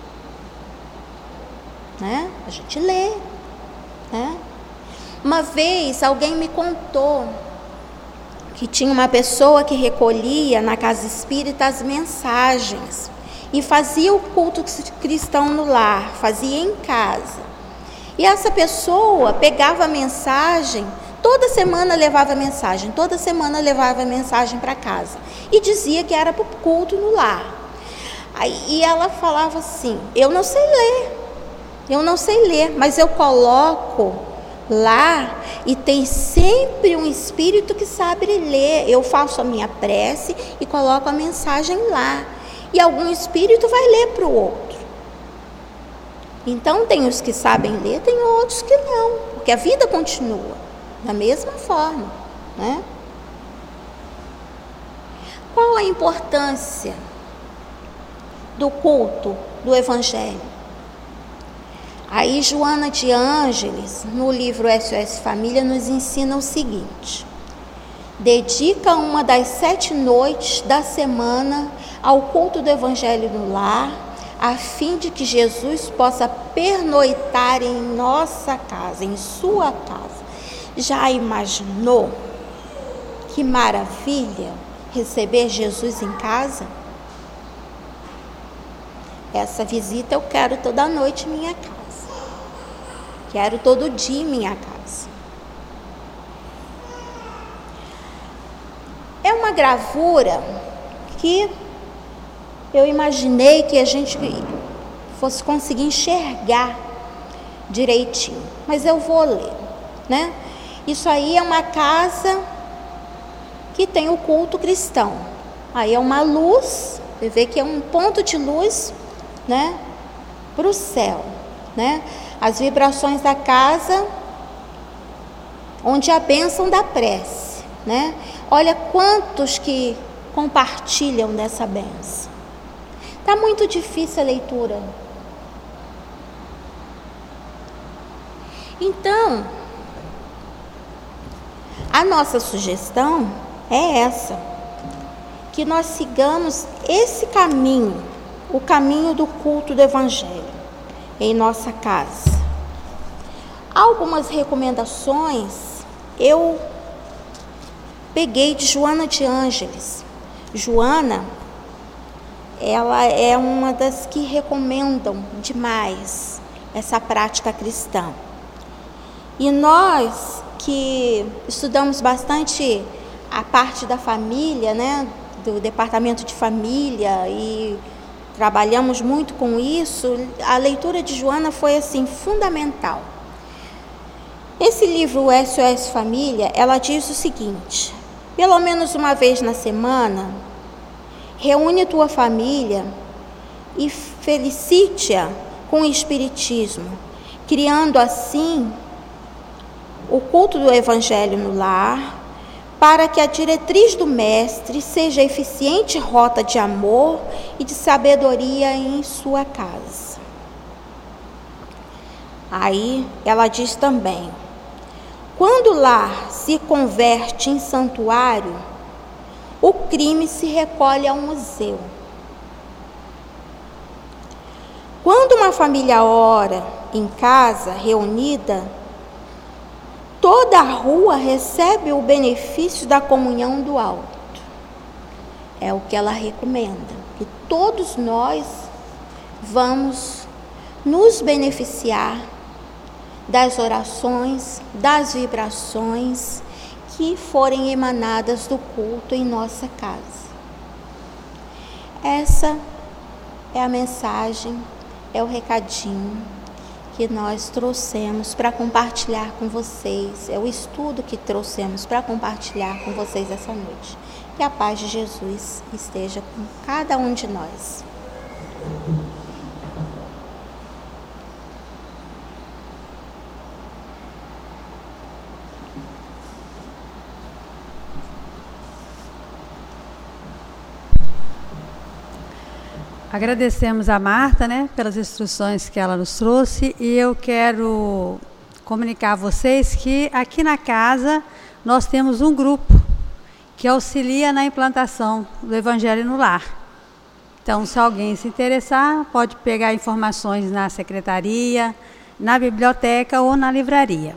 né? A gente lê, né? Uma vez alguém me contou que tinha uma pessoa que recolhia na casa espírita as mensagens e fazia o culto cristão no lar, fazia em casa. E essa pessoa pegava a mensagem, toda semana levava a mensagem, toda semana levava a mensagem para casa e dizia que era para o culto no lar. Aí, e ela falava assim: eu não sei ler, eu não sei ler, mas eu coloco lá e tem sempre um espírito que sabe ler. Eu faço a minha prece e coloco a mensagem lá, e algum espírito vai ler para o outro. Então tem os que sabem ler, tem outros que não, porque a vida continua da mesma forma, né? Qual a importância do culto do Evangelho? Aí Joana de Ângeles, no livro S O S Família, nos ensina o seguinte: dedica uma das sete noites da semana ao culto do Evangelho no lar, a fim de que Jesus possa pernoitar em nossa casa, em sua casa. Já imaginou que maravilha receber Jesus em casa? Essa visita eu quero toda noite em minha casa. Quero todo dia em minha casa. É uma gravura que eu imaginei que a gente fosse conseguir enxergar direitinho, mas eu vou ler, né? Isso aí é uma casa que tem o culto cristão. Aí é uma luz, você vê que é um ponto de luz, né, para o céu, né? As vibrações da casa, onde a bênção da prece, né? Olha quantos que compartilham dessa bênção. Está muito difícil a leitura. Então, a nossa sugestão é essa, que nós sigamos esse caminho, o caminho do culto do Evangelho em nossa casa. Algumas recomendações eu peguei de Joana de Ângeles. Joana, ela é uma das que recomendam demais essa prática cristã. E nós que estudamos bastante a parte da família, né, do departamento de família, e trabalhamos muito com isso, a leitura de Joana foi assim fundamental. Esse livro S O S Família, ela diz o seguinte: pelo menos uma vez na semana, reúne tua família e felicite-a com o Espiritismo, criando assim o culto do Evangelho no lar, para que a diretriz do Mestre seja eficiente rota de amor e de sabedoria em sua casa. Aí ela diz também: quando o lar se converte em santuário, o crime se recolhe ao museu. Quando uma família ora em casa, reunida, toda a rua recebe o benefício da comunhão do alto. É o que ela recomenda, que todos nós vamos nos beneficiar das orações, das vibrações que forem emanadas do culto em nossa casa. Essa é a mensagem, é o recadinho que nós trouxemos para compartilhar com vocês, é o estudo que trouxemos para compartilhar com vocês essa noite. Que a paz de Jesus esteja com cada um de nós. Agradecemos a Marta, né, pelas instruções que ela nos trouxe, e eu quero comunicar a vocês que aqui na casa nós temos um grupo que auxilia na implantação do Evangelho no lar. Então, se alguém se interessar, pode pegar informações na secretaria, na biblioteca ou na livraria.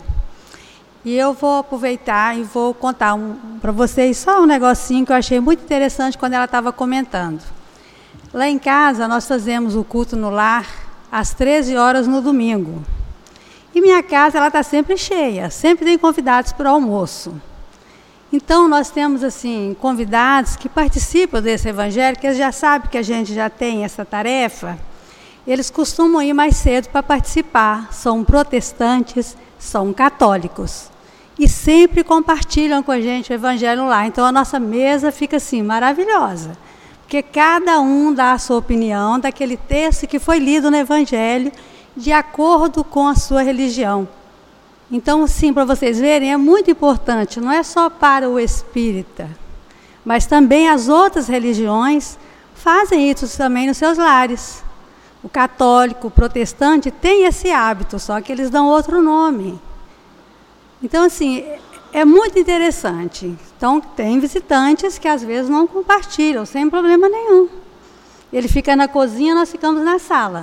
E eu vou aproveitar e vou contar um, para vocês só um negocinho que eu achei muito interessante quando ela estava comentando. Lá em casa, nós fazemos o culto no lar às treze horas no domingo. E minha casa ela está sempre cheia, sempre tem convidados para o almoço. Então, nós temos assim convidados que participam desse evangelho, que eles já sabem que a gente já tem essa tarefa. Eles costumam ir mais cedo para participar. São protestantes, são católicos. E sempre compartilham com a gente o evangelho lá. Então, a nossa mesa fica assim, maravilhosa. Porque cada um dá a sua opinião daquele texto que foi lido no Evangelho, de acordo com a sua religião. Então, assim, para vocês verem, é muito importante, não é só para o espírita, mas também as outras religiões fazem isso também nos seus lares. O católico, o protestante tem esse hábito, só que eles dão outro nome. Então, assim, é muito interessante. Então, tem visitantes que às vezes não compartilham, sem problema nenhum. Ele fica na cozinha, nós ficamos na sala.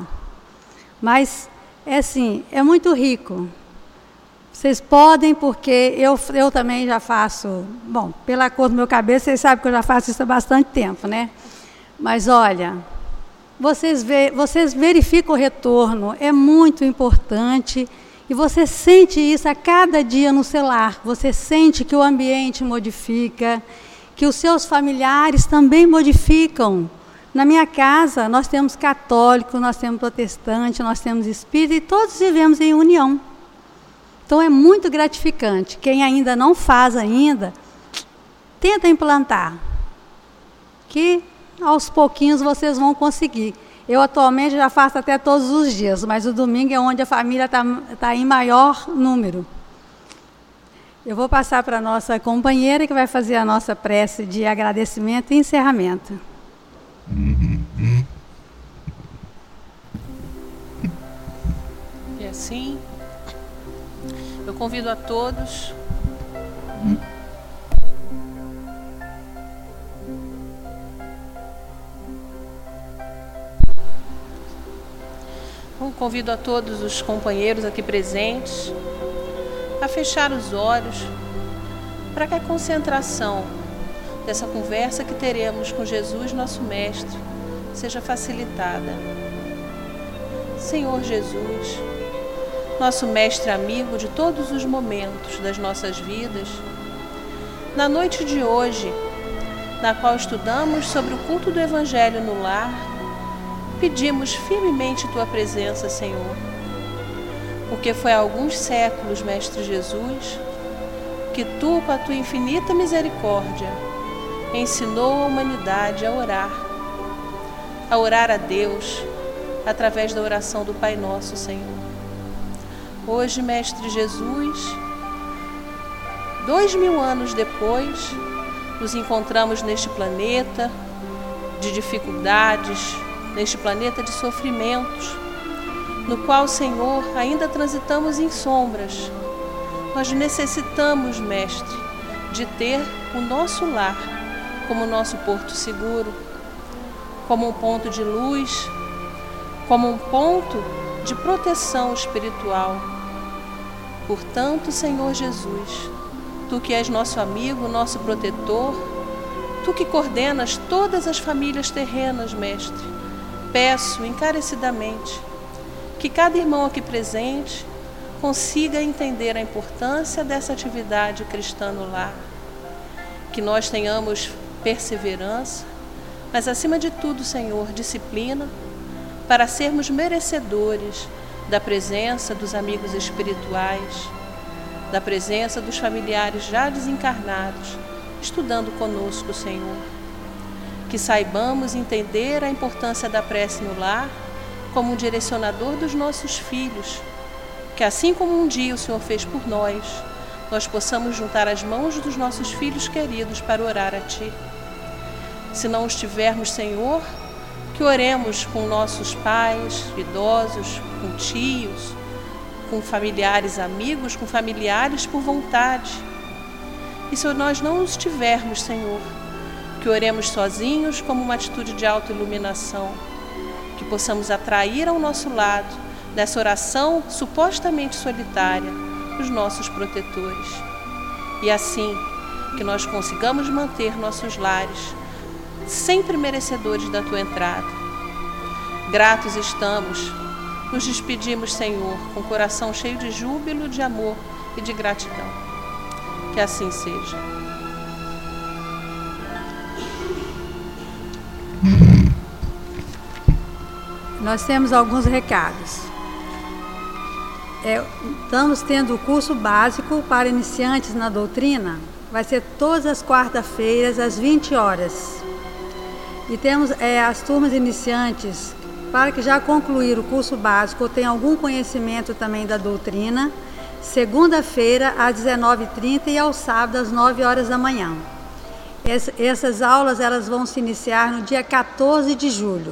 Mas, é assim, é muito rico. Vocês podem, porque eu, eu também já faço, bom, pela cor do meu cabelo, vocês sabem que eu já faço isso há bastante tempo, né? Mas, olha, vocês, vê, vocês verificam o retorno, é muito importante. E você sente isso a cada dia no seu lar. Você sente que o ambiente modifica, que os seus familiares também modificam. Na minha casa, nós temos católico, nós temos protestante, nós temos espírita e todos vivemos em união. Então é muito gratificante. Quem ainda não faz ainda, tenta implantar. Que aos pouquinhos vocês vão conseguir. Eu atualmente já faço até todos os dias, mas o domingo é onde a família está tá em maior número. Eu vou passar para a nossa companheira, que vai fazer a nossa prece de agradecimento e encerramento. E assim, eu convido a todos Eu convido a todos os companheiros aqui presentes a fechar os olhos para que a concentração dessa conversa que teremos com Jesus, nosso Mestre, seja facilitada. Senhor Jesus, nosso Mestre amigo de todos os momentos das nossas vidas, na noite de hoje, na qual estudamos sobre o culto do Evangelho no lar, pedimos firmemente Tua presença, Senhor, porque foi há alguns séculos, Mestre Jesus, que Tu, com a Tua infinita misericórdia, ensinou a humanidade a orar, a orar a Deus, através da oração do Pai Nosso, Senhor. Hoje, Mestre Jesus, dois mil anos depois, nos encontramos neste planeta de dificuldades, neste planeta de sofrimentos, no qual, Senhor, ainda transitamos em sombras. Nós necessitamos, Mestre, de ter o nosso lar como nosso porto seguro, como um ponto de luz, como um ponto de proteção espiritual. Portanto, Senhor Jesus, Tu que és nosso amigo, nosso protetor, Tu que coordenas todas as famílias terrenas, Mestre, peço encarecidamente que cada irmão aqui presente consiga entender a importância dessa atividade cristã no lar, que nós tenhamos perseverança, mas acima de tudo, Senhor, disciplina, para sermos merecedores da presença dos amigos espirituais, da presença dos familiares já desencarnados, estudando conosco, Senhor. Que saibamos entender a importância da prece no lar como um direcionador dos nossos filhos, que assim como um dia o Senhor fez por nós, nós possamos juntar as mãos dos nossos filhos queridos para orar a Ti. Se não estivermos, Senhor, que oremos com nossos pais, idosos, com tios, com familiares amigos, com familiares por vontade. E se nós não estivermos, Senhor, que oremos sozinhos como uma atitude de autoiluminação, que possamos atrair ao nosso lado, nessa oração supostamente solitária, os nossos protetores. E assim, que nós consigamos manter nossos lares sempre merecedores da Tua entrada. Gratos estamos, nos despedimos, Senhor, com o coração cheio de júbilo, de amor e de gratidão. Que assim seja. Nós temos alguns recados. É, estamos tendo o curso básico para iniciantes na doutrina. Vai ser todas as quartas-feiras, às vinte horas. E temos é, as turmas iniciantes, para que já concluíram o curso básico ou tenham algum conhecimento também da doutrina, segunda-feira, às dezenove e trinta e ao sábado, às nove horas da manhã. Ess, essas aulas elas vão se iniciar no dia quatorze de julho.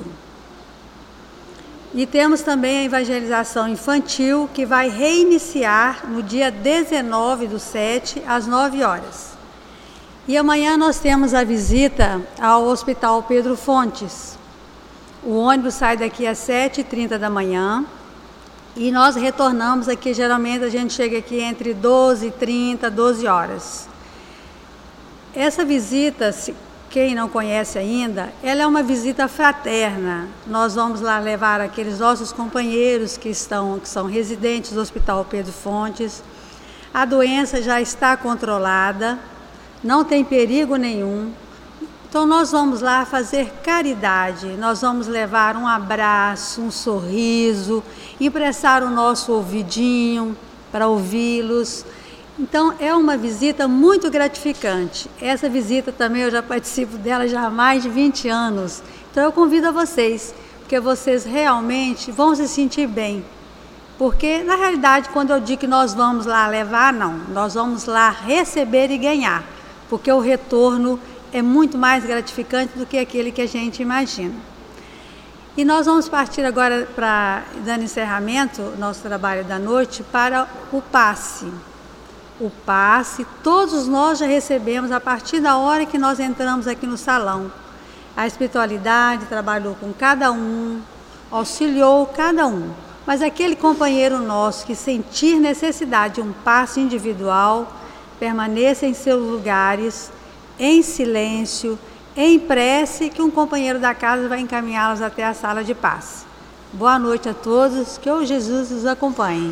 E temos também a evangelização infantil, que vai reiniciar no dia dezenove do sete, às nove horas. E amanhã nós temos a visita ao Hospital Pedro Fontes. O ônibus sai daqui às sete e trinta da manhã e nós retornamos aqui, geralmente a gente chega aqui entre doze e trinta, doze horas. Essa visita, quem não conhece ainda, ela é uma visita fraterna. Nós vamos lá levar aqueles nossos companheiros que, estão, que são residentes do Hospital Pedro Fontes. A doença já está controlada, não tem perigo nenhum. Então nós vamos lá fazer caridade, nós vamos levar um abraço, um sorriso, emprestar o nosso ouvidinho para ouvi-los. Então é uma visita muito gratificante. Essa visita também eu já participo dela já há mais de vinte anos. Então eu convido a vocês, porque vocês realmente vão se sentir bem. Porque na realidade quando eu digo que nós vamos lá levar, não, nós vamos lá receber e ganhar. Porque o retorno é muito mais gratificante do que aquele que a gente imagina. E nós vamos partir agora, para dando encerramento, nosso trabalho da noite, para o passe. O passe, todos nós já recebemos a partir da hora que nós entramos aqui no salão. A espiritualidade trabalhou com cada um, auxiliou cada um. Mas aquele companheiro nosso que sentir necessidade de um passe individual, permaneça em seus lugares, em silêncio, em prece, que um companheiro da casa vai encaminhá-los até a sala de passe. Boa noite a todos, que o Jesus os acompanhe.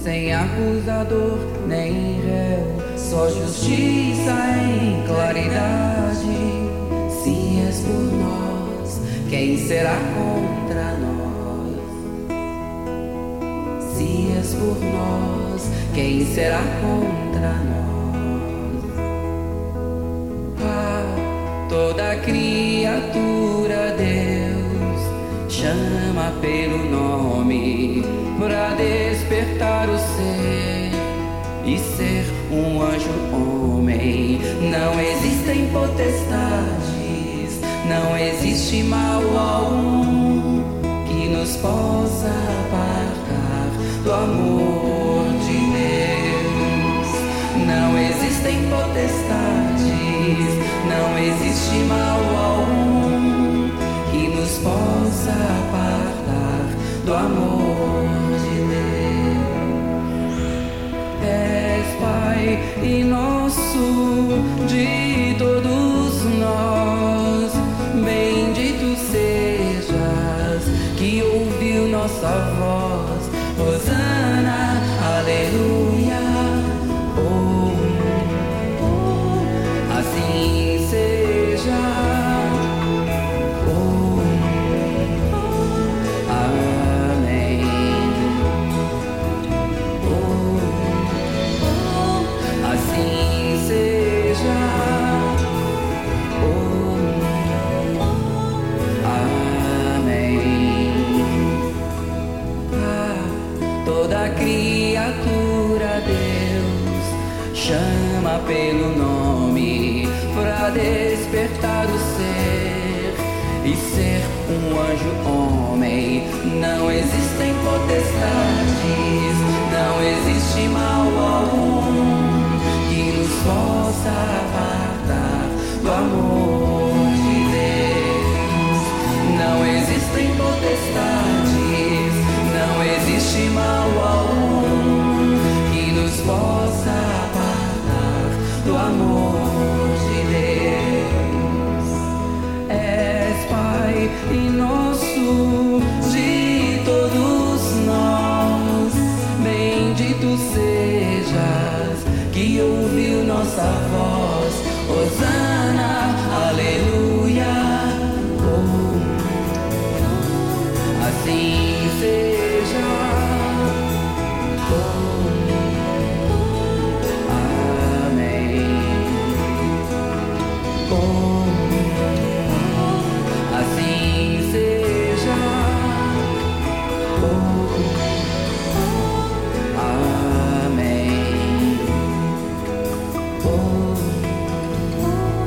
sem acusador nem réu, só justiça em claridade. Se és por nós, quem será contra nós? Se és por nós, quem será contra nós? Ah, toda criatura Deus chama pelo nome pra despertar o ser e ser um anjo homem. Não existem potestades, não existe mal algum que nos possa apartar do amor de Deus. Não existem potestades, não existe mal algum que nos possa apartar do amor de Deus. És Pai e nosso de todos nós, bendito sejas que ouviu nossa voz. Hosana, aleluia. Oh, oh, assim seja. Oh, oh, amém. Oh, oh, assim seja. Oh, amém. Ah, toda criatura Deus chama pelo nome pra despertar o ser e ser um anjo homem. Não existem potestades, não existe mal algum que nos possa apartar do amor de Deus. Não existem potestades, não existe mal algum que nos possa apartar do amor de Deus. És Pai e nosso de todos nós, bendito sejas que ouviu nossa voz. Hosana, aleluia. Oh, assim seja. Oh, amém. Oh, assim seja. Oh, amém. Oh,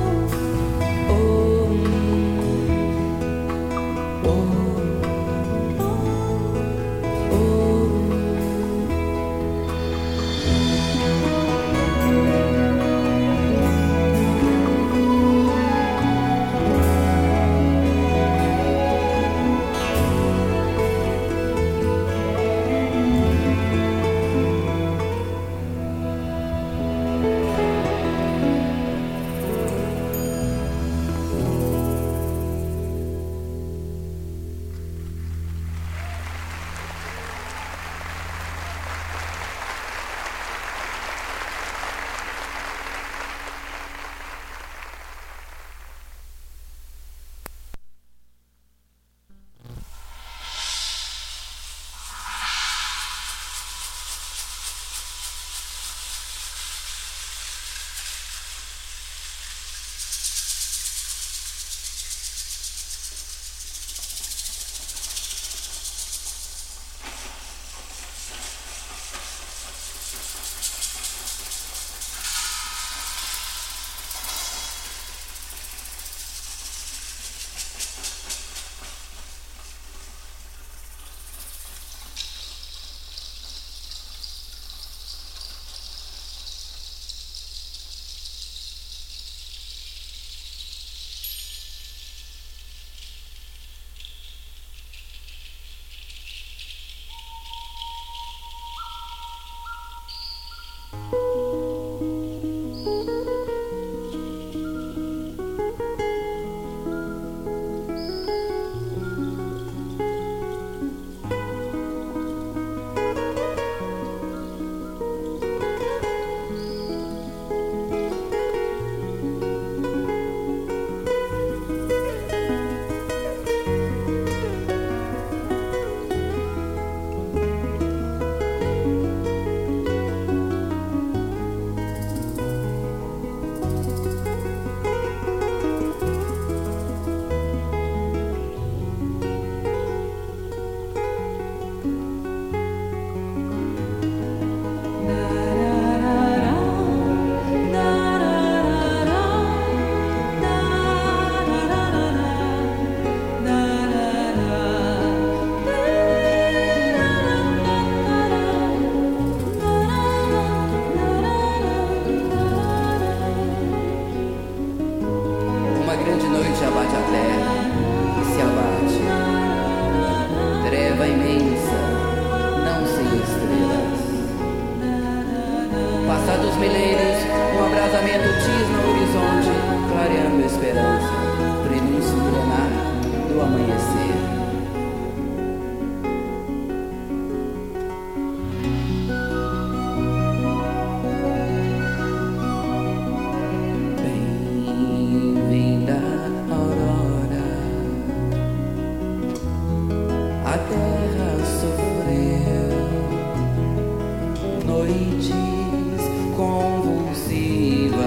noites convulsivas,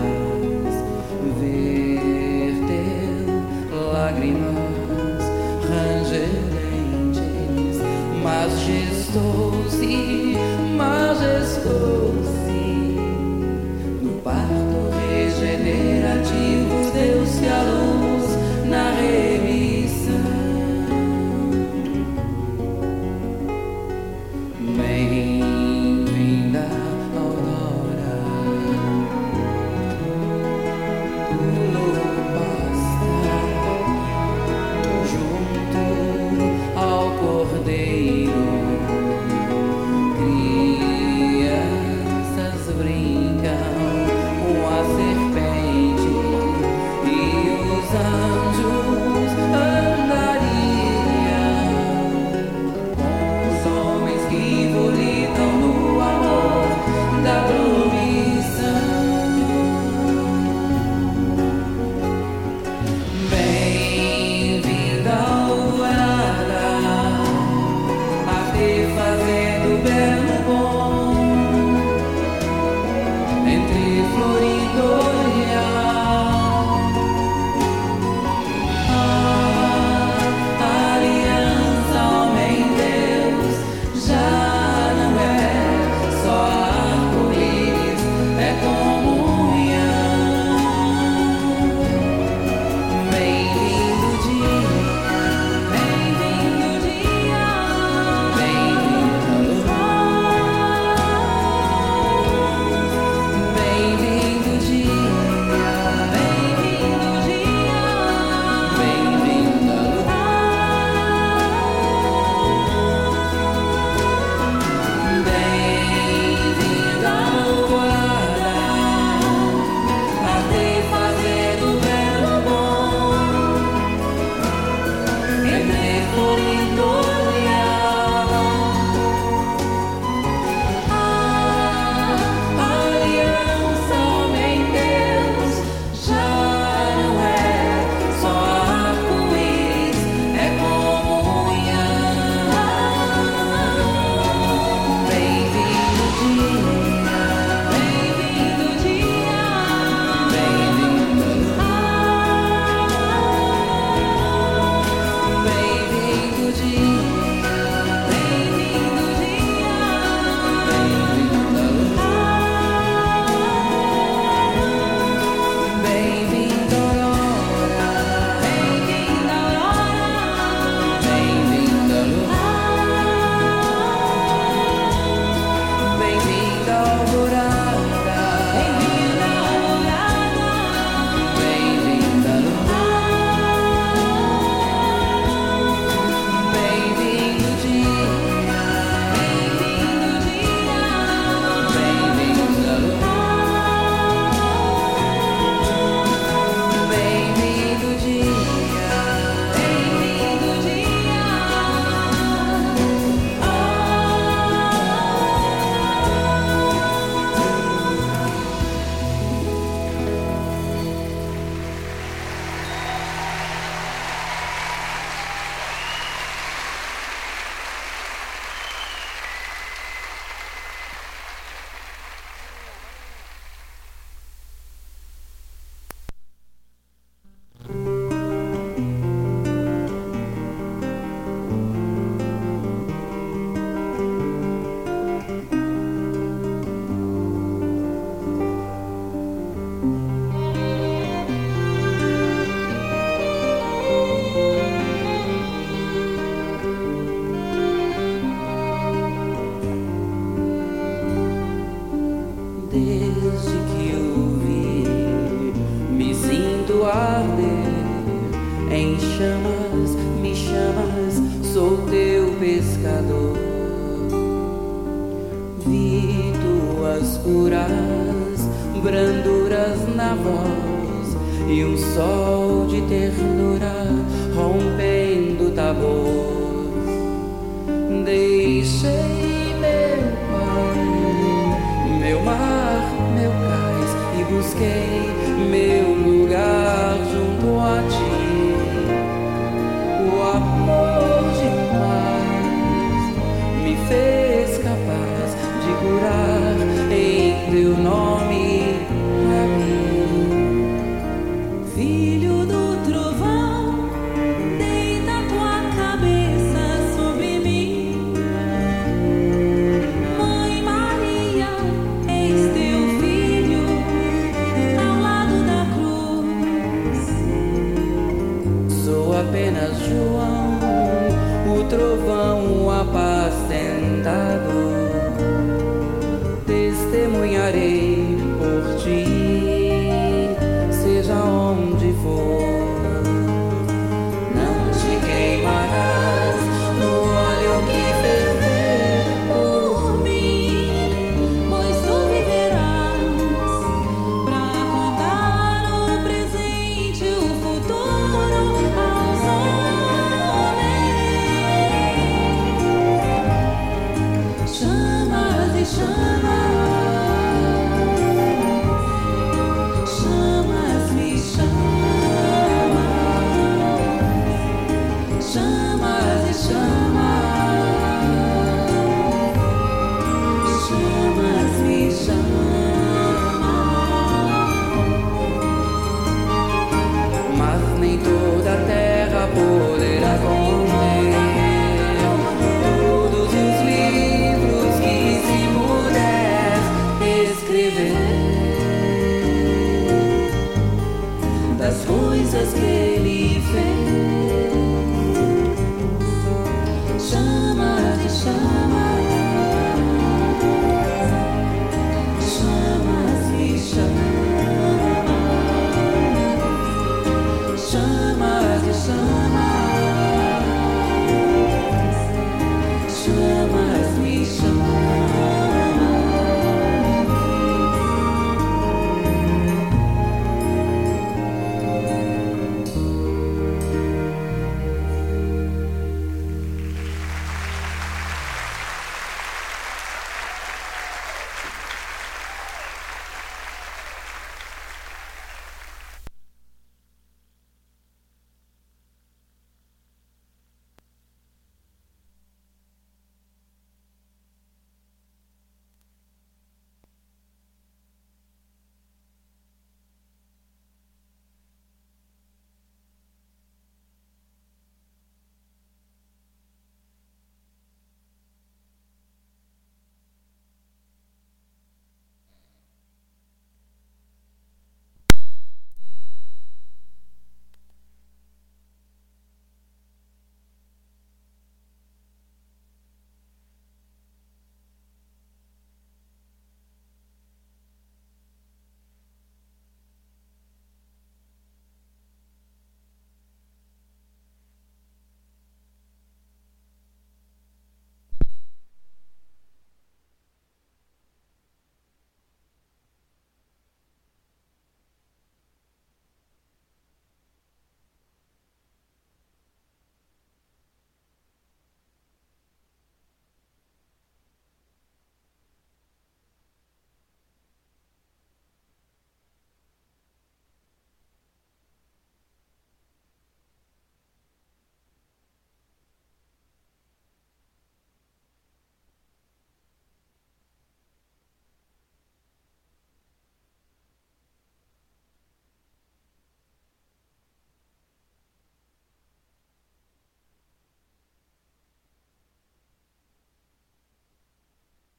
verteu lágrimas rangerentes, mas gestou-se, majestou-se no parto regenerativo, deu-se a luz na remissão. Bem-vinda, aurora, o lobo pasta junto ao cordeiro. Crianças brincam com a serpente e os anjos andariam com os homens que volitam no amor da promissão. Bem-vinda, alvorada, a ter fazendo belo bom entre florido olhar. A aliança, homem-deus, já não é só arco-íris, é comunhão. Bem-vindo dia, bem-vindo dia, bem-vindo bem-vindo dia, bem-vindo dia, bem-vindo à luz. Bem-vinda, alvorada, a ter fazer o belo bom entre florido olhar. A aliança, homem-deus, já não é só arco-íris, é comunhão. Bem-vindo dia, bem-vindo dia, bem-vindo à luz. Bem-vindo dia, bem-vindo dia, bem-vindo à luz. Bem-vindo, aurora, bem-vindo, aurora, bem-vindo à luz. Bem-vindo, alvorada, bem-vindo, alvorada, bem-vindo à luz. Bem-vindo dia, bem-vindo dia, bem-vindo à luz. Bem-vindo dia, bem-vindo dia. Desde que o vi, me sinto arder em chamas, me chamas, sou teu pescador. Vi tuas curas, branduras na voz e um sol de ternura rompendo Tabor. Deixei meu pai, meu mar, meu cais e busquei meu